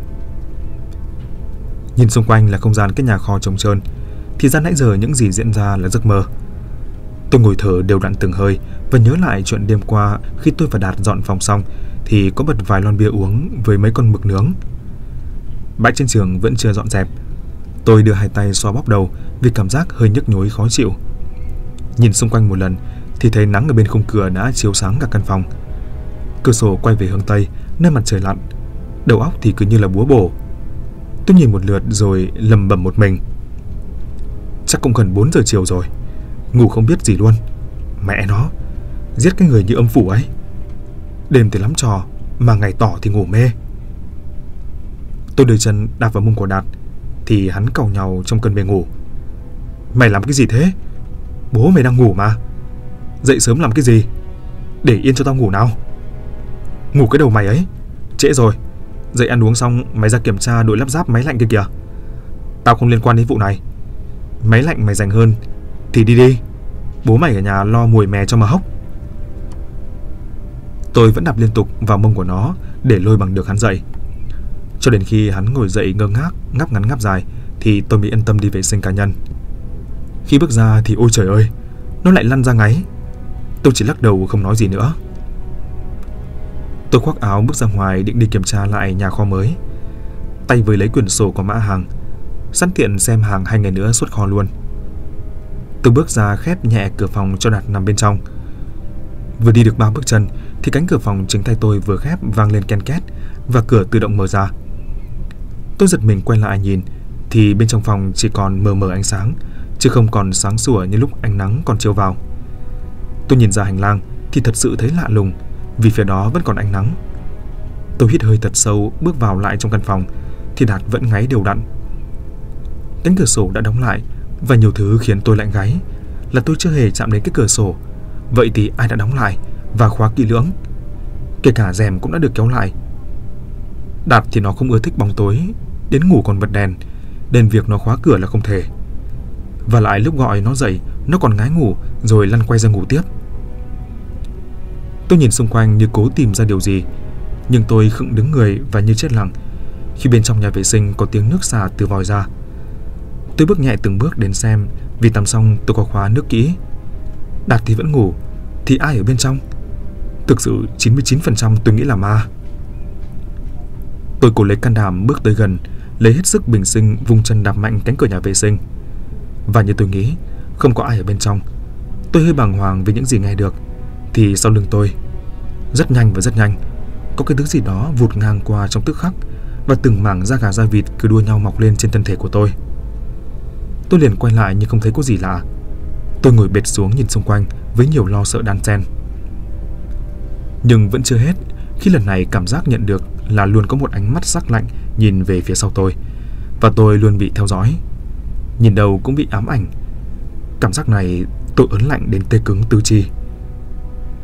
S1: Nhìn xung quanh là không gian cái nhà kho trống trơn, thì ra nãy giờ những gì diễn ra là giấc mơ. Tôi ngồi thở đều đặn từng hơi và nhớ lại chuyện đêm qua khi tôi và Đạt dọn phòng xong thì có bật vài lon bia uống với mấy con mực nướng. Bãi trên giường vẫn chưa dọn dẹp. Tôi đưa 2 tay xoa bóp đầu vì cảm giác hơi nhức nhối khó chịu. Nhìn xung quanh một lần thì thấy nắng ở bên khung cửa đã chiếu sáng cả căn phòng. Cửa sổ quay về hướng Tây, nơi mặt trời lặn. Đầu óc thì cứ như là búa bổ. Tôi nhìn một lượt rồi lầm bầm một mình: Chắc cũng gần 4 giờ chiều rồi, ngủ không biết gì luôn. Mẹ nó, giết cái người như âm phủ ấy. Đêm thì lắm trò, mà ngày tỏ thì ngủ mê. Tôi đưa chân đạp vào mông của Đạt thì hắn càu nhàu trong cơn mê ngủ: Mày làm cái gì thế? Bố mày đang ngủ mà. Dậy sớm làm cái gì? Để yên cho tao ngủ nào. Ngủ cái đầu mày ấy. Trễ rồi. Dậy ăn uống xong mày ra kiểm tra đội lắp ráp máy lạnh kia kìa. Tao không liên quan đến vụ này. Máy lạnh mày dành hơn thì đi đi. Bố mày ở nhà lo mùi mè cho mà hốc. Tôi vẫn đạp liên tục vào mông của nó để lôi bằng được hắn dậy. Cho đến khi hắn ngồi dậy ngơ ngác, ngáp ngắn ngáp dài thì tôi mới yên tâm đi vệ sinh cá nhân. Khi bước ra thì ôi trời ơi, nó lại lăn ra ngáy. Tôi chỉ lắc đầu không nói gì nữa. Tôi khoác áo bước ra ngoài định đi kiểm tra lại nhà kho mới. Tay với lấy quyển sổ có mã hàng, sẵn tiện xem hàng 2 ngày nữa xuất kho luôn. Tôi bước ra khép nhẹ cửa phòng cho Đạt nằm bên trong. Vừa đi được 3 bước chân thì cánh cửa phòng chính tay tôi vừa khép vang lên ken két và cửa tự động mở ra. Tôi giật mình quay lại nhìn thì bên trong phòng chỉ còn mờ mờ ánh sáng, chứ không còn sáng sủa như lúc ánh nắng còn chiếu vào. Tôi nhìn ra hành lang thì thật sự thấy lạ lùng, vì phía đó vẫn còn ánh nắng. Tôi hít hơi thật sâu bước vào lại trong căn phòng thì Đạt vẫn ngáy đều đặn. Cánh cửa sổ đã đóng lại và nhiều thứ khiến tôi lạnh gáy là tôi chưa hề chạm đến cái cửa sổ. Vậy thì ai đã đóng lại và khóa kỹ lưỡng? Kể cả rèm cũng đã được kéo lại. Đạt thì nó không ưa thích bóng tối, đến ngủ còn bật đèn, nên việc nó khóa cửa là không thể. Và lại lúc gọi nó dậy, nó còn ngái ngủ rồi lăn quay ra ngủ tiếp. Tôi nhìn xung quanh như cố tìm ra điều gì, nhưng tôi khựng đứng người và như chết lặng khi bên trong nhà vệ sinh có tiếng nước xả từ vòi ra. Tôi bước nhẹ từng bước đến xem, vì tắm xong tôi có khóa nước kỹ. Đạt thì vẫn ngủ, thì ai ở bên trong? Thực sự 99% tôi nghĩ là ma. Tôi cố lấy can đảm bước tới gần, lấy hết sức bình sinh vung chân đạp mạnh cánh cửa nhà vệ sinh. Và như tôi nghĩ, không có ai ở bên trong. Tôi hơi bàng hoàng với những gì nghe được, thì sau lưng tôi, rất nhanh, có cái thứ gì đó vụt ngang qua trong tức khắc, và từng mảng da gà da vịt cứ đua nhau mọc lên trên thân thể của tôi. Tôi liền quay lại nhưng không thấy có gì lạ. Tôi ngồi bệt xuống nhìn xung quanh với nhiều lo sợ đan xen. Nhưng vẫn chưa hết, khi lần này cảm giác nhận được là luôn có một ánh mắt sắc lạnh nhìn về phía sau tôi, và tôi luôn bị theo dõi. Nhìn đâu cũng bị ám ảnh. Cảm giác này tôi ớn lạnh đến tê cứng tứ chi.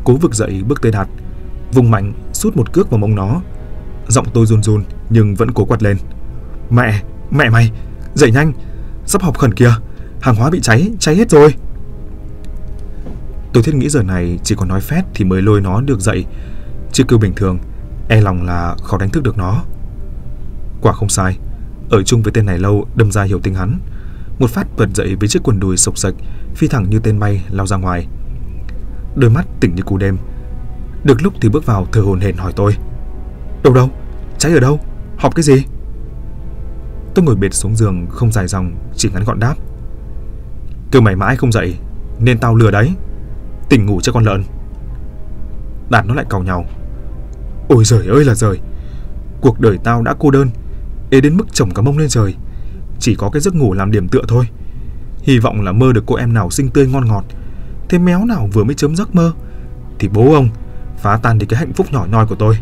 S1: cố vực dậy bước tới Đạt, vùng mạnh sút một cước vào mông nó. Giọng tôi run run nhưng vẫn cố quát lên: Mẹ mày, dậy nhanh, sắp họp khẩn kìa, hàng hóa bị cháy hết rồi. Tôi thiết nghĩ giờ này chỉ có nói phét thì mới lôi nó được dậy, chứ cứ bình thường e lòng là khó đánh thức được nó. Quả không sai, ở chung với tên này lâu đâm ra hiểu tính hắn. Một phát bật dậy với chiếc quần đùi xộc xệch, phi thẳng như tên bay lao ra ngoài. Đôi mắt tỉnh như cú đêm. Được lúc thì bước vào thở hổn hển hỏi tôi: Đâu, cháy ở đâu, họp cái gì? Tôi ngồi bệt xuống giường không dài dòng, chỉ ngắn gọn đáp: Kêu mày mãi không dậy nên tao lừa đấy, tỉnh ngủ cho con lợn. Đạt nó lại càu nhàu: Ôi giời ơi là giời, cuộc đời tao đã cô đơn, ế đến mức chồng cả mông lên trời, chỉ có cái giấc ngủ làm điểm tựa thôi. Hy vọng là mơ được cô em nào xinh tươi ngon ngọt. Thế méo nào vừa mới chớm giấc mơ thì bố ông phá tan đi cái hạnh phúc nhỏ nhoi của tôi.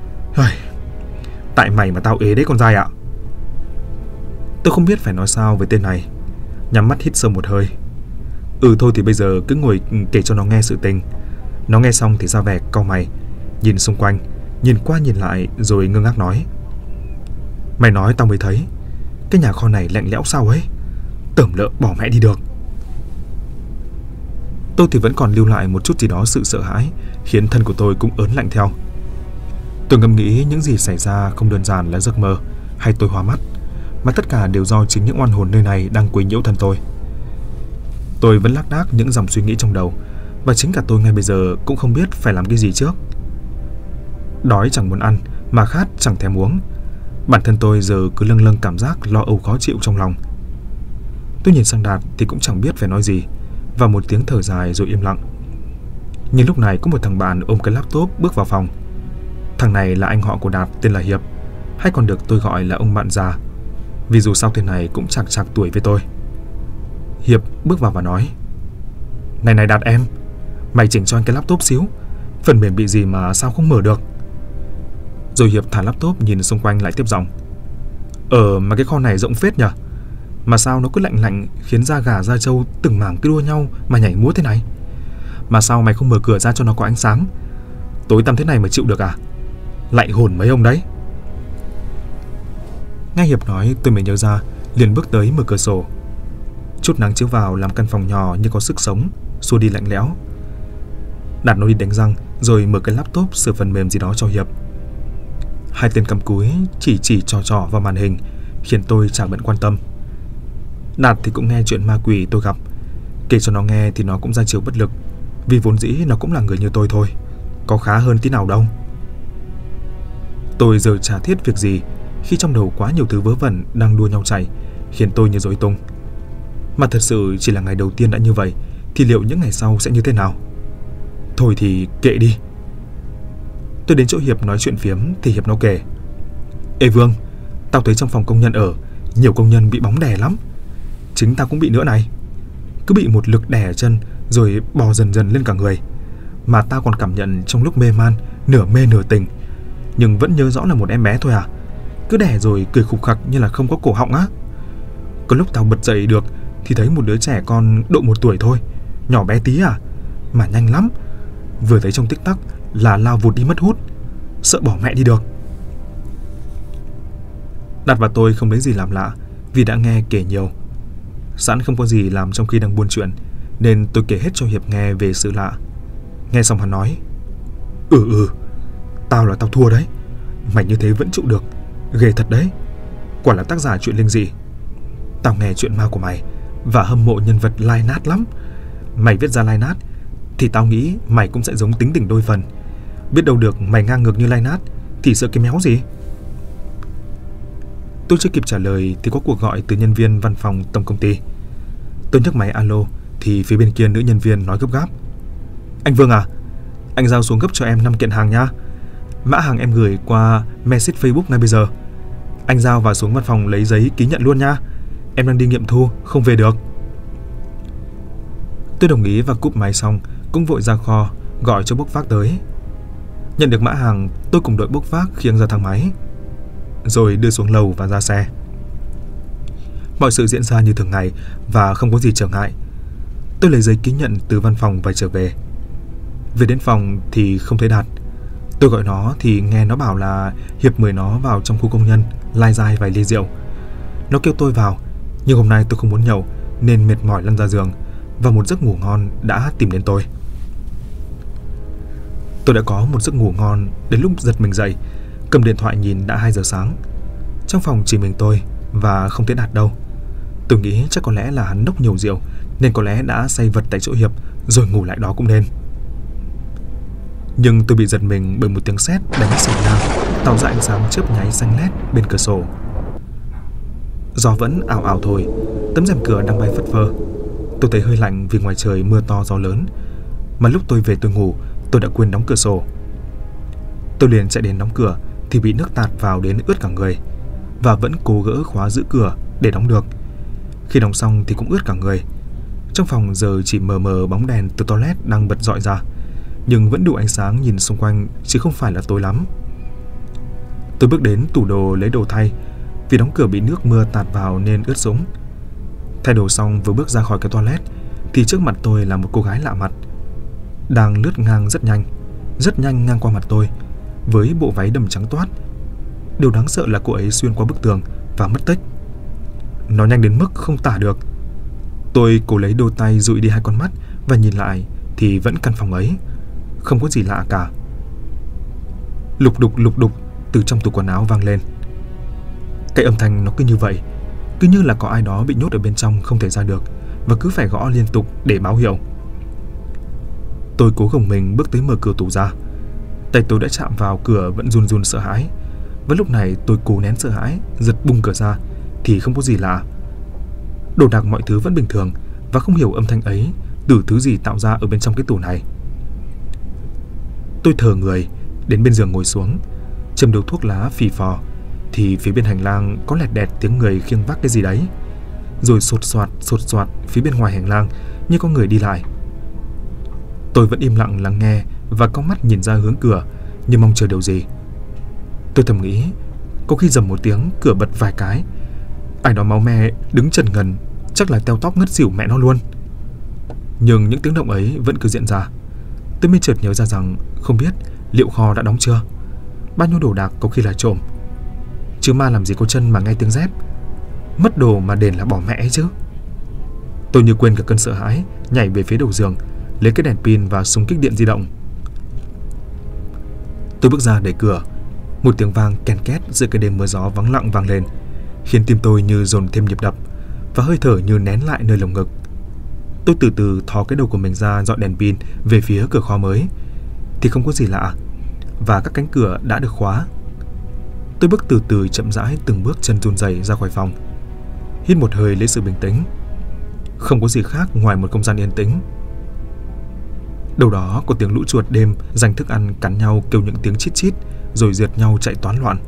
S1: Tại mày mà tao ế đấy con dai ạ. Tôi không biết phải nói sao với tên này, nhắm mắt hít sâu một hơi. Thôi thì bây giờ cứ ngồi kể cho nó nghe sự tình. Nó nghe xong thì ra vẻ cau mày, nhìn xung quanh, nhìn qua nhìn lại rồi ngơ ngác nói: Mày nói tao mới thấy, cái nhà kho này lạnh lẽo sao ấy, tởm lợ bỏ mẹ đi được. Tôi thì vẫn còn lưu lại một chút gì đó sự sợ hãi, khiến thân của tôi cũng ớn lạnh theo. Tôi ngẫm nghĩ những gì xảy ra không đơn giản là giấc mơ hay tôi hoa mắt, mà tất cả đều do chính những oan hồn nơi này đang quấy nhiễu thân tôi. Tôi vẫn lác đác những dòng suy nghĩ trong đầu, và chính cả tôi ngay bây giờ cũng không biết phải làm cái gì trước. Đói chẳng muốn ăn, mà khát chẳng thèm uống. Bản thân tôi giờ cứ lâng lâng cảm giác lo âu khó chịu trong lòng. Tôi nhìn sang Đạt thì cũng chẳng biết phải nói gì, và một tiếng thở dài rồi im lặng. Nhưng lúc này có một thằng bạn ôm cái laptop bước vào phòng. Thằng này là anh họ của Đạt, tên là Hiệp, hay còn được tôi gọi là ông bạn già, vì dù sao tên này cũng chạc tuổi với tôi. Hiệp bước vào và nói: Này Đạt em, mày chỉnh cho anh cái laptop xíu, phần mềm bị gì mà sao không mở được. Rồi Hiệp thả laptop nhìn xung quanh lại tiếp giọng: Mà cái kho này rộng phết nhờ, mà sao nó cứ lạnh lạnh khiến da gà da trâu từng mảng cứ đua nhau mà nhảy múa thế này. Mà sao mày không mở cửa ra cho nó có ánh sáng, tối tăm thế này mà chịu được à? Lạnh hồn mấy ông đấy. Nghe Hiệp nói tôi mới nhớ ra, liền bước tới mở cửa sổ. Chút nắng chiếu vào làm căn phòng nhỏ như có sức sống, xua đi lạnh lẽo. Đạt nó đi đánh răng rồi mở cái laptop sửa phần mềm gì đó cho Hiệp. Hai tên cầm cúi chỉ trò vào màn hình, khiến tôi chẳng bận quan tâm. Đạt thì cũng nghe chuyện ma quỷ tôi gặp, kể cho nó nghe thì nó cũng ra chiều bất lực, vì vốn dĩ nó cũng là người như tôi thôi, có khá hơn tí nào đâu. Tôi giờ chả thiết việc gì, khi trong đầu quá nhiều thứ vớ vẩn đang đua nhau chạy, khiến tôi như rối tung. Mà thật sự chỉ là ngày đầu tiên đã như vậy, thì liệu những ngày sau sẽ như thế nào? Thôi thì kệ đi. Tôi đến chỗ Hiệp nói chuyện phiếm thì Hiệp nó kể: Ê Vương, tao thấy trong phòng công nhân ở, nhiều công nhân bị bóng đè lắm. Chính tao cũng bị nữa này. Cứ bị một lực đè ở chân rồi bò dần dần lên cả người. Mà tao còn cảm nhận trong lúc mê man, nửa mê nửa tỉnh, nhưng vẫn nhớ rõ là một em bé thôi à. Cứ đè rồi cười khục khặc như là không có cổ họng á. Có lúc tao bật dậy được thì thấy một đứa trẻ con độ 1 tuổi thôi, nhỏ bé tí à, mà nhanh lắm. Vừa thấy trong tích tắc là lao vụt đi mất hút, sợ bỏ mẹ đi được. Đạt và tôi không lấy gì làm lạ, vì đã nghe kể nhiều. Sẵn không có gì làm trong khi đang buôn chuyện, nên tôi kể hết cho Hiệp nghe về sự lạ. Nghe xong hắn nói: Tao là tao thua đấy. Mày như thế vẫn trụ được, ghê thật đấy. Quả là tác giả chuyện linh dị. Tao nghe chuyện ma của mày và hâm mộ nhân vật Lai Nát lắm. Mày viết ra Lai Nát thì tao nghĩ mày cũng sẽ giống tính tình đôi phần. Biết đâu được mày ngang ngược như Lai Nát thì sợ cái méo gì. Tôi chưa kịp trả lời thì có cuộc gọi từ nhân viên văn phòng tổng công ty. Tôi nhấc máy alo thì phía bên kia nữ nhân viên nói gấp gáp: Anh Vương à, anh giao xuống gấp cho em 5 kiện hàng nhá. Mã hàng em gửi qua message Facebook ngay bây giờ. Anh giao và xuống văn phòng lấy giấy ký nhận luôn nha. Em đang đi nghiệm thu, không về được. Tôi đồng ý và cúp máy xong cũng vội ra kho gọi cho bốc vác tới. Nhận được mã hàng, tôi cùng đội bốc vác khiêng ra thang máy, rồi đưa xuống lầu và ra xe. Mọi sự diễn ra như thường ngày và không có gì trở ngại. Tôi lấy giấy ký nhận từ văn phòng và trở về. Về đến phòng thì không thấy Đạt. Tôi gọi nó thì nghe nó bảo là Hiệp mời nó vào trong khu công nhân lai dai vài ly rượu. Nó kêu tôi vào, nhưng hôm nay tôi không muốn nhậu nên mệt mỏi lăn ra giường, và một giấc ngủ ngon đã tìm đến tôi. Tôi đã có một giấc ngủ ngon đến lúc giật mình dậy, cầm điện thoại nhìn đã 2 giờ sáng. Trong phòng chỉ mình tôi và không thấy Đạt đâu. Tôi nghĩ chắc có lẽ là hắn nốc nhiều rượu nên có lẽ đã say vật tại chỗ Hiệp rồi ngủ lại đó cũng nên. Nhưng tôi bị giật mình bởi một tiếng sét đánh xì nhau, tạo ra ánh sáng chớp nháy xanh lét bên cửa sổ. Gió vẫn ảo ảo thổi, tấm rèm cửa đang bay phất phơ. Tôi thấy hơi lạnh vì ngoài trời mưa to gió lớn, mà lúc tôi về tôi ngủ, tôi đã quên đóng cửa sổ. Tôi liền chạy đến đóng cửa thì bị nước tạt vào đến ướt cả người, và vẫn cố gỡ khóa giữ cửa để đóng được. Khi đóng xong thì cũng ướt cả người. Trong phòng giờ chỉ mờ mờ bóng đèn từ toilet đang bật rọi ra, nhưng vẫn đủ ánh sáng nhìn xung quanh chứ không phải là tối lắm. Tôi bước đến tủ đồ lấy đồ thay, vì đóng cửa bị nước mưa tạt vào nên ướt sũng. Thay đồ xong vừa bước ra khỏi cái toilet thì trước mặt tôi là một cô gái lạ mặt, đang lướt ngang rất nhanh ngang qua mặt tôi, với bộ váy đầm trắng toát. Điều đáng sợ là cô ấy xuyên qua bức tường và mất tích. Nó nhanh đến mức không tả được. Tôi cố lấy đôi tay dụi đi 2 con mắt và nhìn lại thì vẫn căn phòng ấy, không có gì lạ cả. Lục đục từ trong tủ quần áo vang lên. Cái âm thanh nó cứ như vậy, cứ như là có ai đó bị nhốt ở bên trong không thể ra được, và cứ phải gõ liên tục để báo hiệu. Tôi cố gồng mình bước tới mở cửa tủ ra. Tay tôi đã chạm vào cửa vẫn run run sợ hãi. Và lúc này tôi cố nén sợ hãi, giật bung cửa ra thì không có gì lạ. Đồ đạc mọi thứ vẫn bình thường, và không hiểu âm thanh ấy từ thứ gì tạo ra ở bên trong cái tủ này. Tôi thờ người đến bên giường ngồi xuống, châm điếu thuốc lá phì phò, thì phía bên hành lang có lẹt đẹt tiếng người khiêng vác cái gì đấy, rồi sột soạt phía bên ngoài hành lang như có người đi lại. Tôi vẫn im lặng lắng nghe và cong mắt nhìn ra hướng cửa như mong chờ điều gì. Tôi thầm nghĩ, có khi rầm một tiếng cửa bật vài cái, ai đó máu me đứng trần ngần, chắc là teo tóp ngất xỉu mẹ nó luôn. Nhưng những tiếng động ấy vẫn cứ diễn ra. Tôi mới chợt nhớ ra rằng không biết liệu kho đã đóng chưa, bao nhiêu đồ đạc có khi là trộm. Chứ ma làm gì có chân mà nghe tiếng dép, mất đồ mà đền là bỏ mẹ ấy chứ. Tôi như quên cả cơn sợ hãi, nhảy về phía đầu giường, lấy cái đèn pin và súng kích điện di động. Tôi bước ra đẩy cửa, một tiếng vang ken két giữa cái đêm mưa gió vắng lặng vang lên, khiến tim tôi như dồn thêm nhịp đập và hơi thở như nén lại nơi lồng ngực. Tôi từ từ thò cái đầu của mình ra dọi đèn pin về phía cửa kho mới, thì không có gì lạ, và các cánh cửa đã được khóa. Tôi bước từ từ chậm rãi từng bước chân run rẩy ra khỏi phòng, hít một hơi lấy sự bình tĩnh. Không có gì khác ngoài một không gian yên tĩnh. Đâu đó có tiếng lũ chuột đêm giành thức ăn cắn nhau kêu những tiếng chít chít, rồi rượt nhau chạy toán loạn.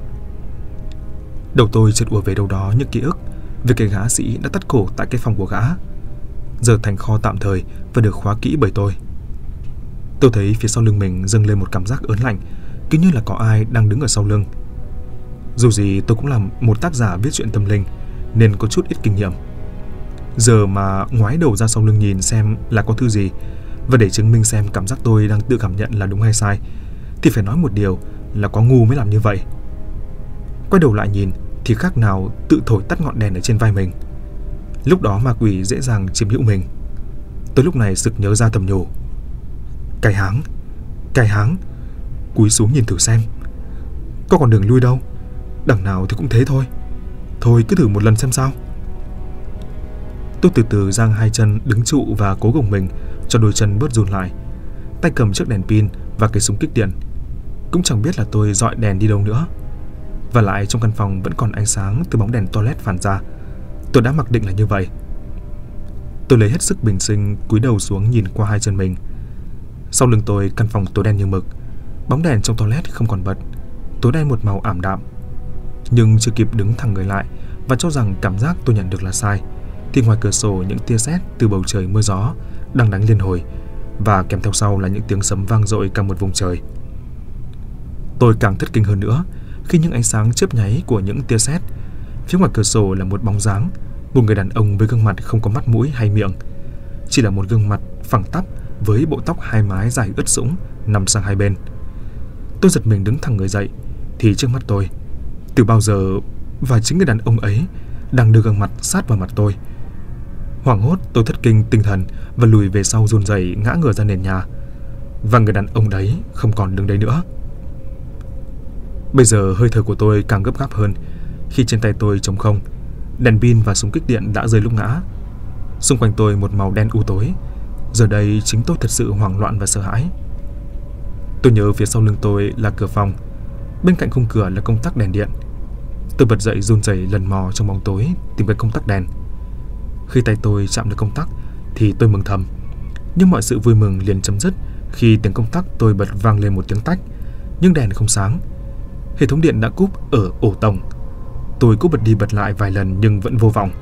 S1: Đầu tôi chợt ùa về đâu đó những ký ức về cái gã sĩ đã tắt cổ tại cái phòng của gã, giờ thành kho tạm thời và được khóa kỹ bởi tôi. Tôi thấy phía sau lưng mình dâng lên một cảm giác ớn lạnh, cứ như là có ai đang đứng ở sau lưng. Dù gì tôi cũng là một tác giả viết truyện tâm linh nên có chút ít kinh nghiệm. Giờ mà ngoái đầu ra sau lưng nhìn xem là có thứ gì, và để chứng minh xem cảm giác tôi đang tự cảm nhận là đúng hay sai, thì phải nói một điều là có ngu mới làm như vậy. Quay đầu lại nhìn thì khác nào tự thổi tắt ngọn đèn ở trên vai mình. Lúc đó ma quỷ dễ dàng chiếm hữu mình. Tôi lúc này sực nhớ ra thầm nhủ: cái háng, cúi xuống nhìn thử xem, có còn đường lui đâu, đằng nào thì cũng thế thôi. Thôi cứ thử một lần xem sao. Tôi từ từ giang 2 chân đứng trụ và cố gồng mình cho đôi chân bớt run lại, tay cầm chiếc đèn pin và cái súng kích điện. Cũng chẳng biết là tôi dọi đèn đi đâu nữa. Và lại trong căn phòng vẫn còn ánh sáng từ bóng đèn toilet phản ra. Tôi đã mặc định là như vậy. Tôi lấy hết sức bình sinh cúi đầu xuống nhìn qua 2 chân mình. Sau lưng tôi căn phòng tối đen như mực, bóng đèn trong toilet không còn bật, tối đen một màu ảm đạm. Nhưng chưa kịp đứng thẳng người lại và cho rằng cảm giác tôi nhận được là sai, thì ngoài cửa sổ những tia sét từ bầu trời mưa gió đang đánh liên hồi, và kèm theo sau là những tiếng sấm vang dội cả một vùng trời. Tôi càng thất kinh hơn nữa khi những ánh sáng chớp nháy của những tia sét. Phía ngoài cửa sổ là một bóng dáng, một người đàn ông với gương mặt không có mắt mũi hay miệng, chỉ là một gương mặt phẳng tắp với bộ tóc hai mái dài ướt sũng nằm sang hai bên. Tôi giật mình đứng thẳng người dậy thì trước mắt tôi, từ bao giờ và chính người đàn ông ấy đang đưa gương mặt sát vào mặt tôi. Hoảng hốt tôi thất kinh tinh thần và lùi về sau run rẩy ngã ngửa ra nền nhà. Và người đàn ông đấy không còn đứng đấy nữa. Bây giờ hơi thở của tôi càng gấp gáp hơn khi trên tay tôi trống không. Đèn pin và súng kích điện đã rơi lúc ngã. Xung quanh tôi một màu đen u tối. Giờ đây chính tôi thật sự hoảng loạn và sợ hãi. Tôi nhớ phía sau lưng tôi là cửa phòng, bên cạnh khung cửa là công tắc đèn điện. Tôi bật dậy run rẩy lần mò trong bóng tối tìm cái công tắc đèn. Khi tay tôi chạm được công tắc thì tôi mừng thầm, nhưng mọi sự vui mừng liền chấm dứt khi tiếng công tắc tôi bật vang lên một tiếng tách, nhưng đèn không sáng. Hệ thống điện đã cúp ở ổ tổng. Tôi cố bật đi bật lại vài lần nhưng vẫn vô vọng.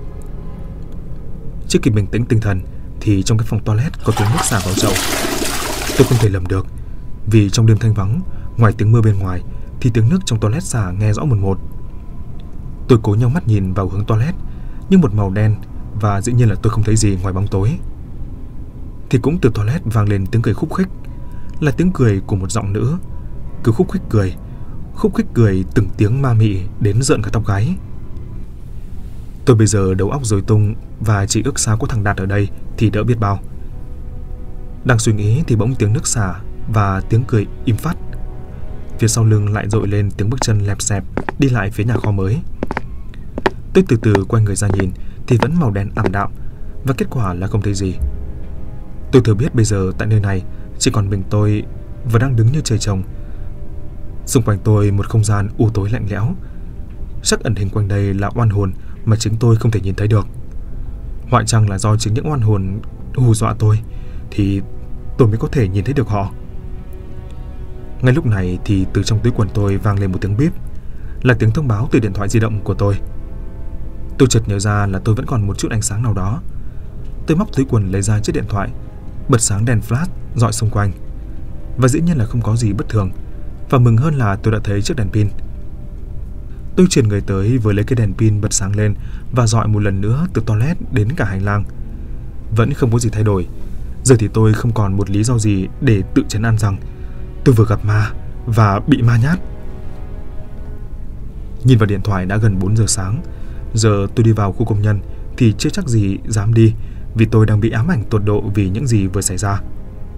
S1: Chưa kịp bình tĩnh tinh thần thì trong cái phòng toilet có tiếng nước xả vào chậu. Tôi không thể lầm được, vì trong đêm thanh vắng, ngoài tiếng mưa bên ngoài thì tiếng nước trong toilet xả nghe rõ một một. Tôi cố nheo mắt nhìn vào hướng toilet, nhưng một màu đen và dĩ nhiên là tôi không thấy gì ngoài bóng tối. Thì cũng từ toilet vang lên tiếng cười khúc khích, là tiếng cười của một giọng nữ, cứ khúc khích cười từng tiếng ma mị đến rợn cả tóc gáy. Tôi bây giờ đầu óc rối tung và chỉ ước sao có thằng Đạt ở đây thì đỡ biết bao. Đang suy nghĩ thì bỗng tiếng nước xả và tiếng cười im phắt. Phía sau lưng lại dội lên tiếng bước chân lẹp xẹp đi lại phía nhà kho mới. Tôi từ từ quay người ra nhìn thì vẫn màu đen ảm đạm, và kết quả là không thấy gì. Tôi thừa biết bây giờ tại nơi này chỉ còn mình tôi và đang đứng như trời trồng. Xung quanh tôi một không gian u tối lạnh lẽo. Chắc ẩn hình quanh đây là oan hồn mà chính tôi không thể nhìn thấy được. Hoặc chăng là do chính những oan hồn hù dọa tôi thì tôi mới có thể nhìn thấy được họ. Ngay lúc này thì từ trong túi quần tôi vang lên một tiếng bíp, là tiếng thông báo từ điện thoại di động của tôi. Tôi chợt nhớ ra là tôi vẫn còn một chút ánh sáng nào đó. Tôi móc túi quần lấy ra chiếc điện thoại, bật sáng đèn flash rọi xung quanh. Và dĩ nhiên là không có gì bất thường, và mừng hơn là tôi đã thấy chiếc đèn pin. Tôi chuyển người tới với lấy cái đèn pin bật sáng lên và dọi một lần nữa từ toilet đến cả hành lang. Vẫn không có gì thay đổi. Giờ thì tôi không còn một lý do gì để tự trấn an rằng tôi vừa gặp ma và bị ma nhát. Nhìn vào điện thoại đã gần 4 giờ sáng. Giờ tôi đi vào khu công nhân thì chưa chắc gì dám đi, vì tôi đang bị ám ảnh tột độ vì những gì vừa xảy ra.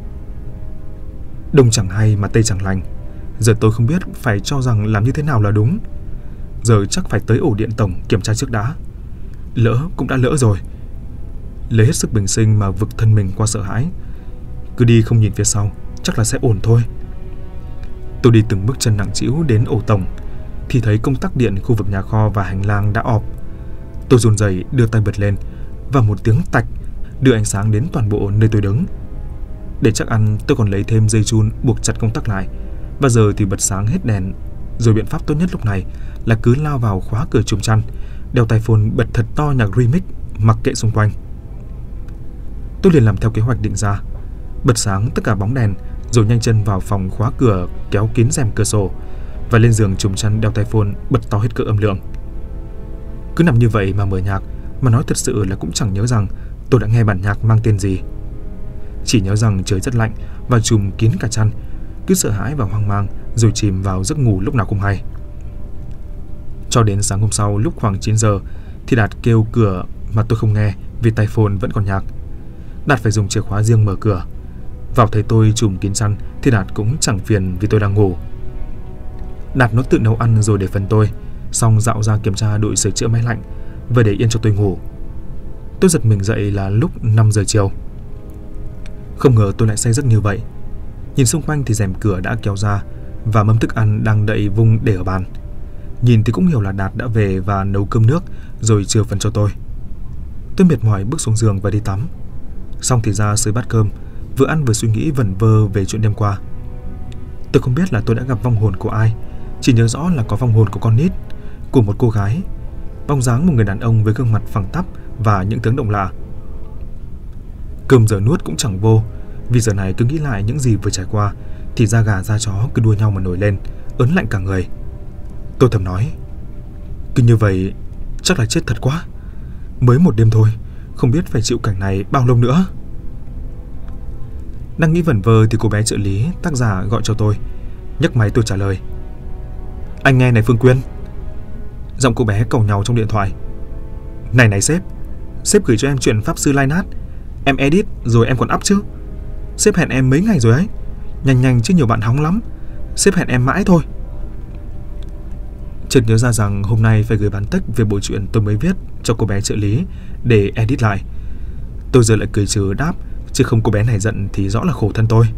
S1: Đông chẳng hay mà tây chẳng lành. Giờ tôi không biết phải cho rằng làm như thế nào là đúng. Giờ chắc phải tới ổ điện tổng kiểm tra trước đã. Lỡ cũng đã lỡ rồi. Lấy hết sức bình sinh mà vực thân mình qua sợ hãi. Cứ đi không nhìn phía sau, chắc là sẽ ổn thôi. Tôi đi từng bước chân nặng trĩu đến ổ tổng thì thấy công tắc điện khu vực nhà kho và hành lang đã ọp. Tôi run rẩy đưa tay bật lên và một tiếng tạch đưa ánh sáng đến toàn bộ nơi tôi đứng. Để chắc ăn, tôi còn lấy thêm dây chun buộc chặt công tắc lại, và giờ thì bật sáng hết đèn. Rồi biện pháp tốt nhất lúc này là cứ lao vào khóa cửa chùm chăn, đeo tai phone bật thật to nhạc remix mặc kệ xung quanh. Tôi liền làm theo kế hoạch định ra, bật sáng tất cả bóng đèn, rồi nhanh chân vào phòng khóa cửa, kéo kín rèm cửa sổ và lên giường chùm chăn đeo tai phone bật to hết cỡ âm lượng. Cứ nằm như vậy mà mở nhạc, mà nói thật sự là cũng chẳng nhớ rằng tôi đã nghe bản nhạc mang tên gì. Chỉ nhớ rằng trời rất lạnh và trùm kín cả chăn, cứ sợ hãi và hoang mang rồi chìm vào giấc ngủ lúc nào không hay. Cho đến sáng hôm sau lúc khoảng 9 giờ thì Đạt kêu cửa mà tôi không nghe vì tai phone vẫn còn nhạc. Đạt phải dùng chìa khóa riêng mở cửa. Vào thấy tôi trùm kín chăn thì Đạt cũng chẳng phiền vì tôi đang ngủ. Đạt nó tự nấu ăn rồi để phần tôi, xong dạo ra kiểm tra đội sửa chữa máy lạnh và để yên cho tôi ngủ. Tôi giật mình dậy là lúc 5 giờ chiều. Không ngờ tôi lại say giấc như vậy. Nhìn xung quanh thì rèm cửa đã kéo ra và mâm thức ăn đang đậy vung để ở bàn. Nhìn thì cũng hiểu là Đạt đã về và nấu cơm nước rồi chừa phần cho tôi. Tôi mệt mỏi bước xuống giường và đi tắm. Xong thì ra xới bát cơm, vừa ăn vừa suy nghĩ vẩn vơ về chuyện đêm qua. Tôi không biết là tôi đã gặp vong hồn của ai, chỉ nhớ rõ là có vong hồn của con nít, của một cô gái, bóng dáng một người đàn ông với gương mặt phẳng tắp và những tiếng động lạ. Cơm giờ nuốt cũng chẳng vô, vì giờ này cứ nghĩ lại những gì vừa trải qua thì da gà da chó cứ đua nhau mà nổi lên, ớn lạnh cả người. Tôi thầm nói, cứ như vậy chắc là chết thật quá. Mới một đêm thôi, không biết phải chịu cảnh này bao lâu nữa. Đang nghĩ vẩn vơ thì cô bé trợ lý tác giả gọi cho tôi. Nhấc máy tôi trả lời. Anh nghe này Phương Quyên. Giọng cô bé càu nhàu trong điện thoại. Này sếp gửi cho em chuyện Pháp Sư Lai Nát. Em edit rồi em còn up chứ. Sếp hẹn em mấy ngày rồi ấy. Nhanh chứ nhiều bạn hóng lắm. Sếp hẹn em mãi thôi. Chợt nhớ ra rằng hôm nay phải gửi bản text về bộ truyện tôi mới viết cho cô bé trợ lý để edit lại. Tôi giờ lại cười trừ đáp, chứ không cô bé này giận thì rõ là khổ thân tôi.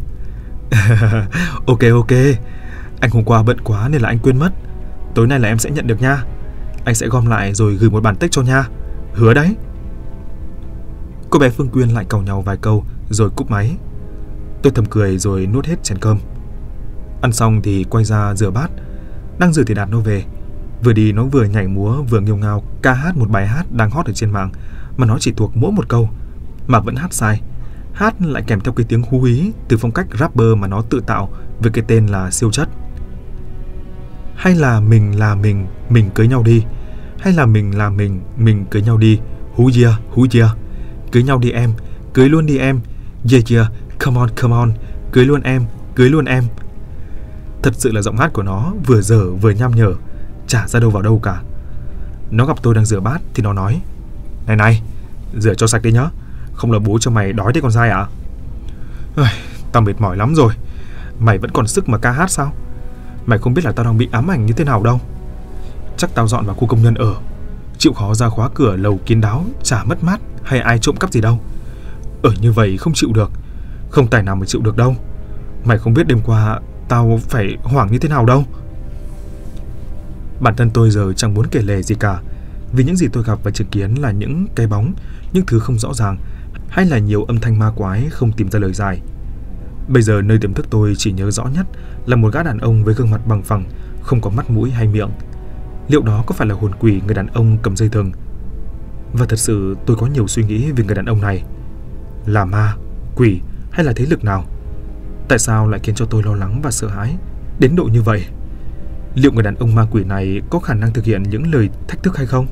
S1: Ok. Anh hôm qua bận quá nên là anh quên mất. Tối nay là em sẽ nhận được nha. Anh sẽ gom lại rồi gửi một bản text cho nha. Hứa đấy. Cô bé Phương Quyên lại càu nhau vài câu rồi cúp máy. Tôi thầm cười rồi nuốt hết chén cơm. Ăn xong thì quay ra rửa bát. Đang rửa thì Đạt nó về. Vừa đi nó vừa nhảy múa vừa nghêu ngao ca hát một bài hát đang hot ở trên mạng mà nó chỉ thuộc mỗi một câu mà vẫn hát sai. Hát lại kèm theo cái tiếng hú hí từ phong cách rapper mà nó tự tạo với cái tên là siêu chất. Hay là mình cưới nhau đi. Hay là mình cưới nhau đi. Hú yeah. Cưới nhau đi em, cưới luôn đi em. Yeah, come on, cưới luôn em. Thật sự là giọng hát của nó vừa dở vừa nham nhở, chả ra đâu vào đâu cả. Nó gặp tôi đang rửa bát thì nó nói. Này, rửa cho sạch đi nhá. Không là bố cho mày đói đấy con dai à? Tao mệt mỏi lắm rồi. Mày vẫn còn sức mà ca hát sao? Mày không biết là tao đang bị ám ảnh như thế nào đâu. Chắc tao dọn vào khu công nhân ở. Chịu khó ra khóa cửa lầu kín đáo, chả mất mát hay ai trộm cắp gì đâu. Ở như vậy không chịu được. Không tài nào mà chịu được đâu. Mày không biết đêm qua tao phải hoảng như thế nào đâu. Bản thân tôi giờ chẳng muốn kể lể gì cả, vì những gì tôi gặp và chứng kiến là những cái bóng, những thứ không rõ ràng, hay là nhiều âm thanh ma quái không tìm ra lời giải. Bây giờ nơi tiềm thức tôi chỉ nhớ rõ nhất là một gã đàn ông với gương mặt bằng phẳng, không có mắt mũi hay miệng. Liệu đó có phải là hồn quỷ người đàn ông cầm dây thừng? Và thật sự tôi có nhiều suy nghĩ về người đàn ông này. Là ma, quỷ hay là thế lực nào? Tại sao lại khiến cho tôi lo lắng và sợ hãi đến độ như vậy? Liệu người đàn ông ma quỷ này có khả năng thực hiện những lời thách thức hay không?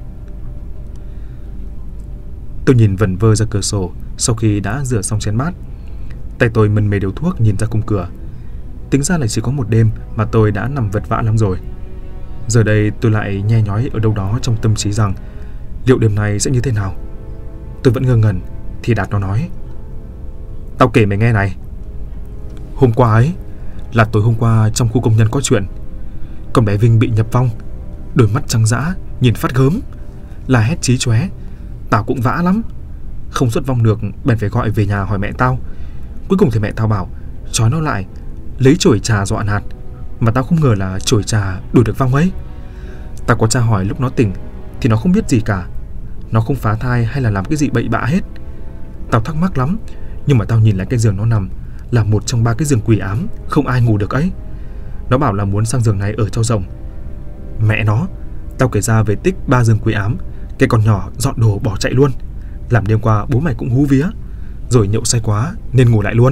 S1: Tôi nhìn vẩn vơ ra cửa sổ sau khi đã rửa xong chén bát. Tay tôi mân mê điếu thuốc nhìn ra khung cửa. Tính ra là chỉ có một đêm mà tôi đã nằm vật vã lắm rồi. Giờ đây tôi lại nhe nhói ở đâu đó trong tâm trí rằng liệu đêm này sẽ như thế nào. Tôi vẫn ngơ ngẩn thì Đạt nó nói. Tao kể mày nghe này. Hôm qua ấy, là tối hôm qua trong khu công nhân có chuyện. Con bé Vinh bị nhập vong. Đôi mắt trắng dã, nhìn phát gớm, la hét chí chóe. Tao cũng vã lắm. Không xuất vong được bèn phải gọi về nhà hỏi mẹ tao. Cuối cùng thì mẹ tao bảo trói nó lại, lấy chổi trà dọa nạt. Mà tao không ngờ là chổi trà đuổi được vong ấy. Tao có tra hỏi lúc nó tỉnh thì nó không biết gì cả. Nó không phá thai hay là làm cái gì bậy bạ hết. Tao thắc mắc lắm. Nhưng mà tao nhìn lại cái giường nó nằm là một trong 3 cái giường quỷ ám, không ai ngủ được ấy. Nó bảo là muốn sang giường này ở cho rộng. Mẹ nó, tao kể ra về tích 3 giường quỷ ám. Cái con nhỏ dọn đồ bỏ chạy luôn. Làm đêm qua bố mày cũng hú vía, rồi nhậu say quá nên ngủ lại luôn.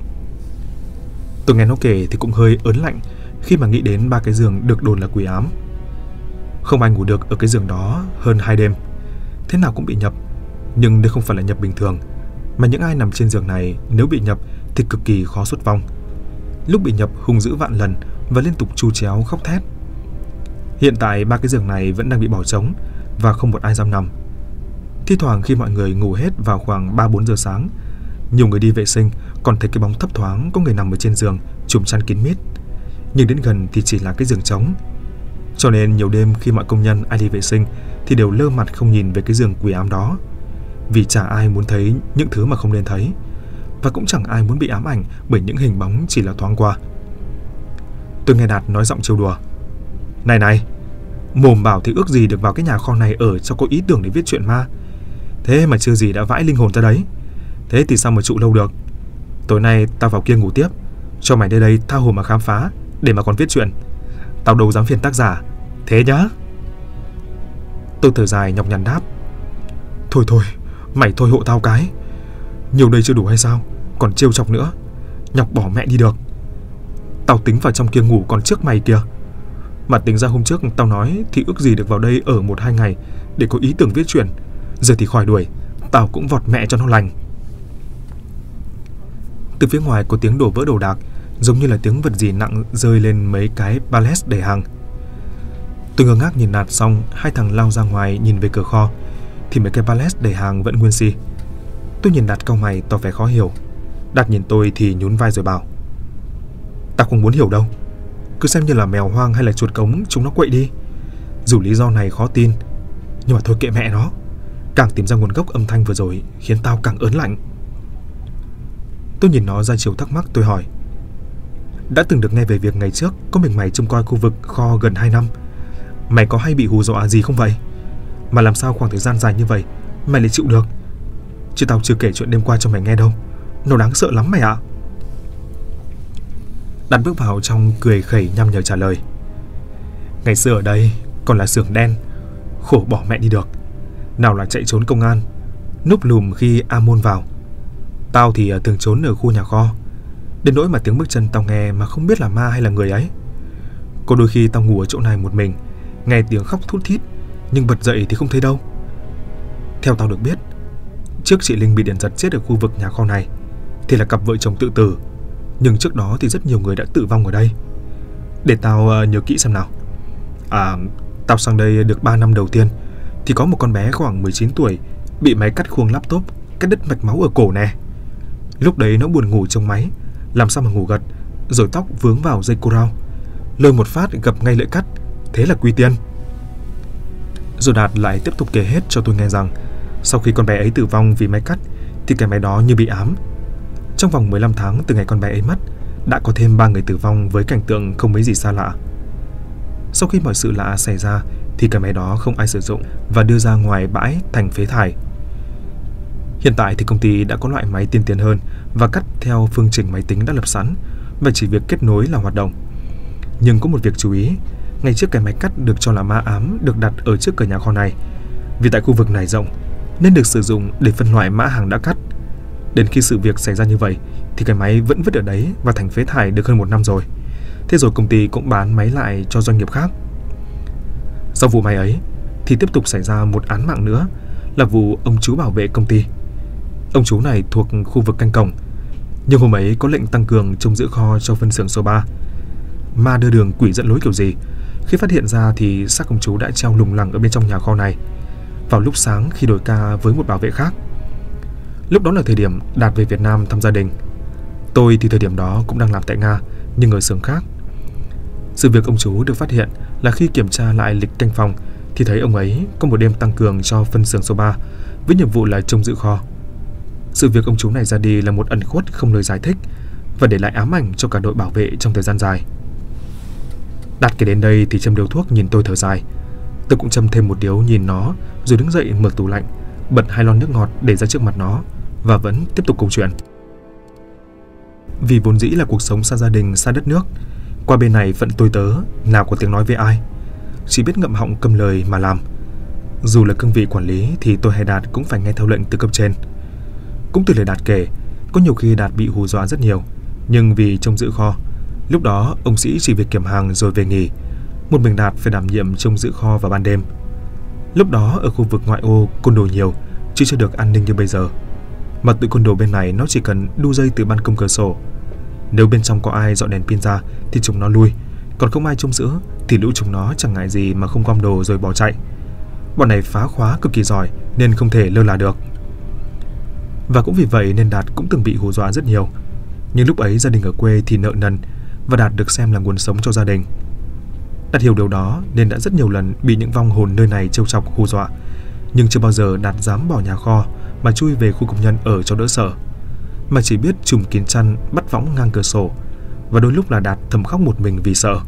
S1: Tôi nghe nó kể thì cũng hơi ớn lạnh khi mà nghĩ đến 3 cái giường được đồn là quỷ ám. Không ai ngủ được ở cái giường đó hơn 2 đêm. Thế nào cũng bị nhập. Nhưng đây không phải là nhập bình thường, mà những ai nằm trên giường này nếu bị nhập thì cực kỳ khó xuất vong. Lúc bị nhập hung dữ vạn lần và liên tục tru chéo khóc thét. Hiện tại 3 cái giường này vẫn đang bị bỏ trống và không một ai dám nằm. Thi thoảng khi mọi người ngủ hết vào khoảng 3-4 giờ sáng, nhiều người đi vệ sinh còn thấy cái bóng thấp thoáng có người nằm ở trên giường trùm chăn kín mít. Nhưng đến gần thì chỉ là cái giường trống. Cho nên nhiều đêm khi mọi công nhân ai đi vệ sinh thì đều lơ mặt không nhìn về cái giường quỷ ám đó. Vì chả ai muốn thấy những thứ mà không nên thấy, và cũng chẳng ai muốn bị ám ảnh bởi những hình bóng chỉ là thoáng qua. Tôi nghe Đạt nói giọng trêu đùa. Này, mồm bảo thì ước gì được vào cái nhà kho này ở cho có ý tưởng để viết chuyện ma. Thế mà chưa gì đã vãi linh hồn ra đấy. Thế thì sao mà trụ lâu được. Tối nay tao vào kia ngủ tiếp, cho mày đây đây tha hồ mà khám phá để mà còn viết chuyện. Tao đâu dám phiền tác giả. Thế nhá. Tôi thở dài nhọc nhằn đáp. Thôi, mày thôi hộ tao cái. Nhiều đây chưa đủ hay sao, còn trêu chọc nữa. Nhọc bỏ mẹ đi được. Tao tính vào trong kia ngủ còn trước mày kìa. Mà tính ra hôm trước tao nói thì ước gì được vào đây ở 1-2 ngày để có ý tưởng viết chuyện. Giờ thì khỏi đuổi, tao cũng vọt mẹ cho nó lành. Từ phía ngoài có tiếng đổ vỡ đồ đạc, giống như là tiếng vật gì nặng rơi lên mấy cái pallet để hàng. Tôi ngơ ngác nhìn Đạt, xong hai thằng lao ra ngoài nhìn về cửa kho thì mấy cái pallet để hàng vẫn nguyên si. Tôi nhìn Đạt cau mày tỏ vẻ khó hiểu. Đạt nhìn tôi thì nhún vai rồi bảo: "Tao không muốn hiểu đâu. Cứ xem như là mèo hoang hay là chuột cống chúng nó quậy đi. Dù lý do này khó tin, nhưng mà thôi kệ mẹ nó. Càng tìm ra nguồn gốc âm thanh vừa rồi khiến tao càng ớn lạnh." Tôi nhìn nó ra chiều thắc mắc, tôi hỏi: "Đã từng được nghe về việc ngày trước có mình mày trông coi khu vực kho gần 2 năm. Mày có hay bị hù dọa gì không vậy? Mà làm sao khoảng thời gian dài như vậy mày lại chịu được? Chứ tao chưa kể chuyện đêm qua cho mày nghe đâu. Nó đáng sợ lắm mày ạ." Đạt bước vào trong cười khẩy nhăm nhở trả lời: "Ngày xưa ở đây còn là xưởng đen, khổ bỏ mẹ đi được. Nào là chạy trốn công an, núp lùm khi A Môn vào. Tao thì thường trốn ở khu nhà kho, đến nỗi mà tiếng bước chân tao nghe mà không biết là ma hay là người ấy. Có đôi khi tao ngủ ở chỗ này một mình, nghe tiếng khóc thút thít, nhưng bật dậy thì không thấy đâu. Theo tao được biết, trước chị Linh bị điện giật chết ở khu vực nhà kho này thì là cặp vợ chồng tự tử, nhưng trước đó thì rất nhiều người đã tử vong ở đây. Để tao nhớ kỹ xem nào. Tao sang đây được 3 năm đầu tiên thì có một con bé khoảng 19 tuổi bị máy cắt khuôn laptop cắt đứt mạch máu ở cổ nè. Lúc đấy nó buồn ngủ trong máy, làm sao mà ngủ gật, rồi tóc vướng vào dây cô rao, lôi một phát gập ngay lưỡi cắt, thế là quy tiên." Rồi Đạt lại tiếp tục kể hết cho tôi nghe rằng sau khi con bé ấy tử vong vì máy cắt thì cái máy đó như bị ám. Trong vòng 15 tháng từ ngày con bé ấy mất, đã có thêm 3 người tử vong với cảnh tượng không mấy gì xa lạ. Sau khi mọi sự lạ xảy ra thì cái máy đó không ai sử dụng và đưa ra ngoài bãi thành phế thải. Hiện tại thì công ty đã có loại máy tiên tiến hơn và cắt theo phương trình máy tính đã lập sẵn, và chỉ việc kết nối là hoạt động. Nhưng có một việc chú ý, ngày trước cái máy cắt được cho là ma ám được đặt ở trước cửa nhà kho này, vì tại khu vực này rộng nên được sử dụng để phân loại mã hàng đã cắt. Đến khi sự việc xảy ra như vậy thì cái máy vẫn vứt ở đấy và thành phế thải được hơn 1 năm rồi. Thế rồi công ty cũng bán máy lại cho doanh nghiệp khác. Sau vụ máy ấy thì tiếp tục xảy ra một án mạng nữa, là vụ ông chú bảo vệ công ty. Ông chú này thuộc khu vực canh cổng, nhưng hôm ấy có lệnh tăng cường trông giữ kho cho phân xưởng số 3. Ma đưa đường quỷ dẫn lối kiểu gì, khi phát hiện ra thì xác ông chú đã treo lủng lẳng ở bên trong nhà kho này vào lúc sáng khi đổi ca với một bảo vệ khác. Lúc đó là thời điểm Đạt về Việt Nam thăm gia đình. Tôi thì thời điểm đó cũng đang làm tại Nga, nhưng ở xưởng khác. Sự việc ông chú được phát hiện là khi kiểm tra lại lịch canh phòng thì thấy ông ấy có một đêm tăng cường cho phân xưởng số 3 với nhiệm vụ là trông giữ kho. Sự việc ông chú này ra đi là một ẩn khuất không lời giải thích và để lại ám ảnh cho cả đội bảo vệ trong thời gian dài. Đạt kể đến đây thì châm điếu thuốc nhìn tôi thở dài. Tôi cũng châm thêm một điếu nhìn nó, rồi đứng dậy mở tủ lạnh, bật 2 lon nước ngọt để ra trước mặt nó và vẫn tiếp tục câu chuyện. Vì vốn dĩ là cuộc sống xa gia đình, xa đất nước, qua bên này phận tôi tớ, nào có tiếng nói với ai, chỉ biết ngậm họng câm lời mà làm. Dù là cương vị quản lý thì tôi hay Đạt cũng phải nghe theo lệnh từ cấp trên. Cũng từ lời Đạt kể, có nhiều khi Đạt bị hù dọa rất nhiều, nhưng vì trông giữ kho, lúc đó ông Sĩ chỉ việc kiểm hàng rồi về nghỉ, một mình Đạt phải đảm nhiệm trông giữ kho vào ban đêm. Lúc đó ở khu vực ngoại ô côn đồ nhiều, chứ chưa được an ninh như bây giờ. Mà tụi côn đồ bên này nó chỉ cần đu dây từ ban công cửa sổ. Nếu bên trong có ai dọn đèn pin ra thì chúng nó lui, còn không ai trông giữ thì lũ chúng nó chẳng ngại gì mà không gom đồ rồi bỏ chạy. Bọn này phá khóa cực kỳ giỏi nên không thể lơ là được. Và cũng vì vậy nên Đạt cũng từng bị hù dọa rất nhiều. Nhưng lúc ấy gia đình ở quê thì nợ nần và Đạt được xem là nguồn sống cho gia đình. Đạt hiểu điều đó nên đã rất nhiều lần bị những vong hồn nơi này trêu chọc hù dọa, nhưng chưa bao giờ Đạt dám bỏ nhà kho mà chui về khu công nhân ở cho đỡ sợ, mà chỉ biết trùm kín chăn bắt võng ngang cửa sổ, và đôi lúc là Đạt thầm khóc một mình vì sợ.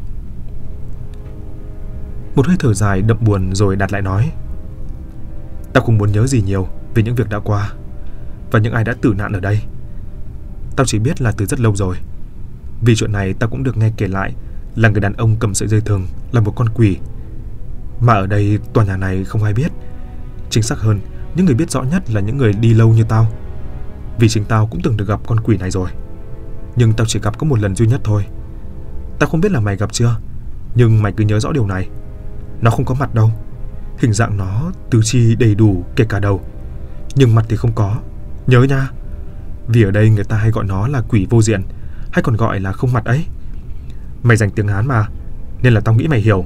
S1: Một hơi thở dài đậm buồn rồi Đạt lại nói: "Tao không muốn nhớ gì nhiều về những việc đã qua và những ai đã tử nạn ở đây. Tao chỉ biết là từ rất lâu rồi. Vì chuyện này tao cũng được nghe kể lại là người đàn ông cầm sợi dây thừng là một con quỷ. Mà ở đây tòa nhà này không ai biết. Chính xác hơn, những người biết rõ nhất là những người đi lâu như tao. Vì chính tao cũng từng được gặp con quỷ này rồi. Nhưng tao chỉ gặp có một lần duy nhất thôi. Tao không biết là mày gặp chưa, nhưng mày cứ nhớ rõ điều này. Nó không có mặt đâu. Hình dạng nó tứ chi đầy đủ kể cả đầu, nhưng mặt thì không có. Nhớ nha. Vì ở đây người ta hay gọi nó là quỷ vô diện, hay còn gọi là không mặt ấy. Mày dành tiếng Hán mà, nên là tao nghĩ mày hiểu.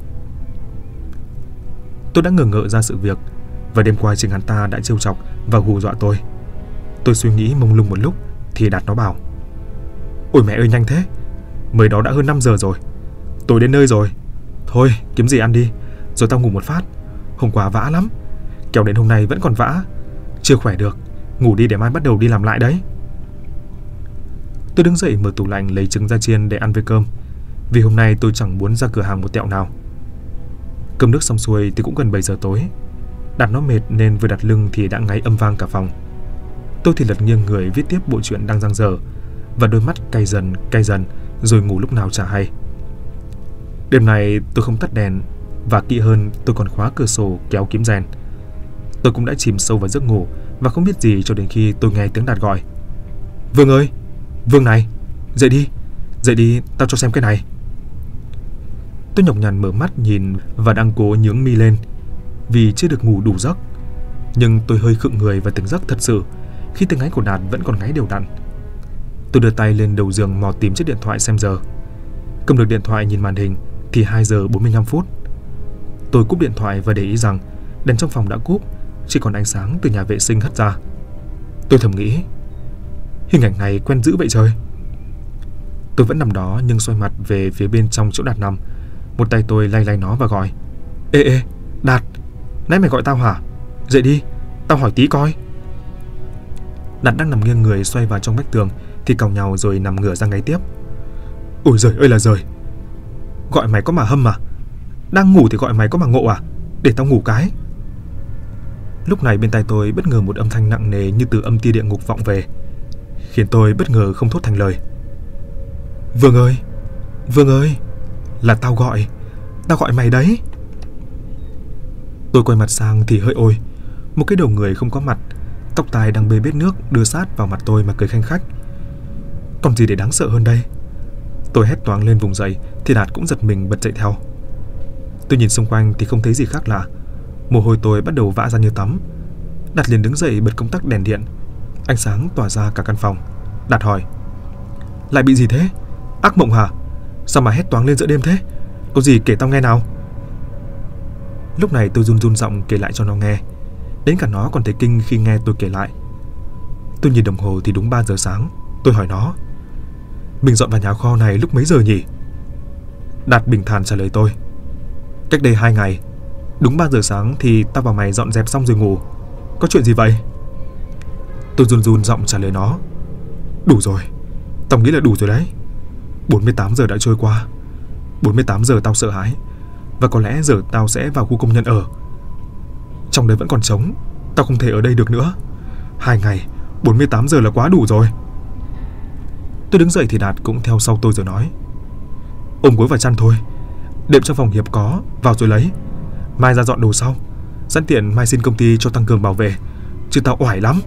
S1: Tôi đã ngờ ngợ ra sự việc, và đêm qua chính hắn ta đã trêu chọc và hù dọa tôi. Tôi suy nghĩ mông lung một lúc thì Đạt nó bảo: Ôi mẹ ơi, nhanh thế, mới đó đã hơn 5 giờ rồi. Tôi đến nơi rồi. Thôi kiếm gì ăn đi, rồi tao ngủ một phát. Hôm qua vã lắm, kéo đến hôm nay vẫn còn vã. Chưa khỏe được, ngủ đi để mai bắt đầu đi làm lại đấy. Tôi đứng dậy mở tủ lạnh lấy trứng ra chiên để ăn với cơm, vì hôm nay tôi chẳng muốn ra cửa hàng một tẹo nào. Cơm nước xong xuôi thì cũng gần 7 giờ tối. Đạt nó mệt nên vừa đặt lưng thì đã ngáy âm vang cả phòng. Tôi thì lật nghiêng người viết tiếp bộ truyện đang dang dở, và đôi mắt cay dần rồi ngủ lúc nào chả hay. Đêm này tôi không tắt đèn, và kỹ hơn tôi còn khóa cửa sổ kéo kiếm rèn. Tôi cũng đã chìm sâu vào giấc ngủ và không biết gì cho đến khi tôi nghe tiếng Đạt gọi: Vương ơi, Vương này, dậy đi, tao cho xem cái này. Tôi nhọc nhằn mở mắt nhìn và đang cố nhướng mi lên vì chưa được ngủ đủ giấc. Nhưng tôi hơi khựng người và tỉnh giấc thật sự khi tiếng ngáy của Đạt vẫn còn ngáy đều đặn. Tôi đưa tay lên đầu giường mò tìm chiếc điện thoại xem giờ. Cầm được điện thoại nhìn màn hình thì 2 giờ 45 phút. Tôi cúp điện thoại và để ý rằng đèn trong phòng đã cúp, chỉ còn ánh sáng từ nhà vệ sinh hắt ra. Tôi thầm nghĩ, hình ảnh này quen dữ vậy trời. Tôi vẫn nằm đó nhưng xoay mặt về phía bên trong chỗ Đạt nằm. Một tay tôi lay nó và gọi: Ê, Đạt, nãy mày gọi tao hả? Dậy đi, tao hỏi tí coi. Đạt đang nằm nghiêng người xoay vào trong vách tường thì còng nhàu rồi nằm ngửa ra ngáy tiếp. Ôi giời ơi là giời, gọi mày có mà hâm à? Đang ngủ thì gọi mày có mà ngộ à? Để tao ngủ cái. Lúc này bên tai tôi bất ngờ một âm thanh nặng nề như từ âm ti địa ngục vọng về, khiến tôi bất ngờ không thốt thành lời. Vương ơi, là tao gọi mày đấy. Tôi quay mặt sang thì hỡi ôi, một cái đầu người không có mặt, tóc tai đang bê bết nước đưa sát vào mặt tôi mà cười khanh khách. Còn gì để đáng sợ hơn đây? Tôi hét toáng lên vùng dậy thì Đạt cũng giật mình bật dậy theo. Tôi nhìn xung quanh thì không thấy gì khác lạ. Mồ hôi tôi bắt đầu vã ra như tắm. Đạt liền đứng dậy bật công tắc đèn điện. Ánh sáng tỏa ra cả căn phòng. Đạt hỏi: Lại bị gì thế? Ác mộng hả? Sao mà hét toáng lên giữa đêm thế? Có gì kể tao nghe nào. Lúc này tôi run giọng kể lại cho nó nghe. Đến cả nó còn thấy kinh khi nghe tôi kể lại. Tôi nhìn đồng hồ thì đúng 3 giờ sáng. Tôi hỏi nó: Mình dọn vào nhà kho này lúc mấy giờ nhỉ? Đạt bình thản trả lời tôi: Cách đây 2 ngày, đúng 3 giờ sáng thì tao và mày dọn dẹp xong rồi ngủ. Có chuyện gì vậy? Tôi run giọng trả lời nó: Đủ rồi, tao nghĩ là đủ rồi đấy. 48 giờ đã trôi qua. 48 giờ tao sợ hãi, và có lẽ giờ tao sẽ vào khu công nhân ở. Trong đấy vẫn còn trống, tao không thể ở đây được nữa. 2 ngày, 48 giờ là quá đủ rồi. Tôi đứng dậy thì Đạt cũng theo sau tôi rồi nói: Ôm gối và chăn thôi, đệm trong phòng Hiệp có, vào rồi lấy. Mai ra dọn đồ sau, sẵn tiện mai xin công ty cho tăng cường bảo vệ, chứ tao oải lắm.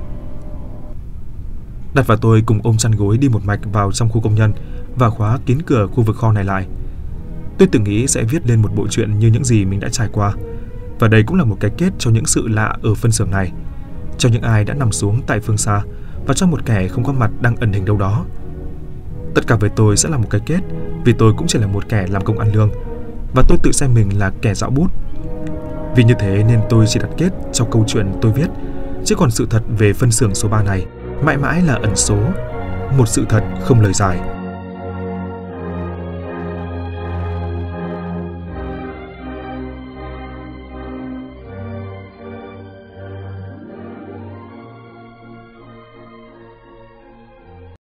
S1: Đạt và tôi cùng ôm chăn gối đi một mạch vào trong khu công nhân và khóa kín cửa khu vực kho này lại. Tôi từng nghĩ sẽ viết lên một bộ truyện như những gì mình đã trải qua, và đây cũng là một cái kết cho những sự lạ ở phân xưởng này, cho những ai đã nằm xuống tại phương xa và cho một kẻ không có mặt đang ẩn hình đâu đó. Tất cả với tôi sẽ là một cái kết, vì tôi cũng chỉ là một kẻ làm công ăn lương, và tôi tự xem mình là kẻ dạo bút. Vì như thế nên tôi chỉ đặt kết cho câu chuyện tôi viết, chứ còn sự thật về phân xưởng số 3 này mãi mãi là ẩn số, một sự thật không lời giải.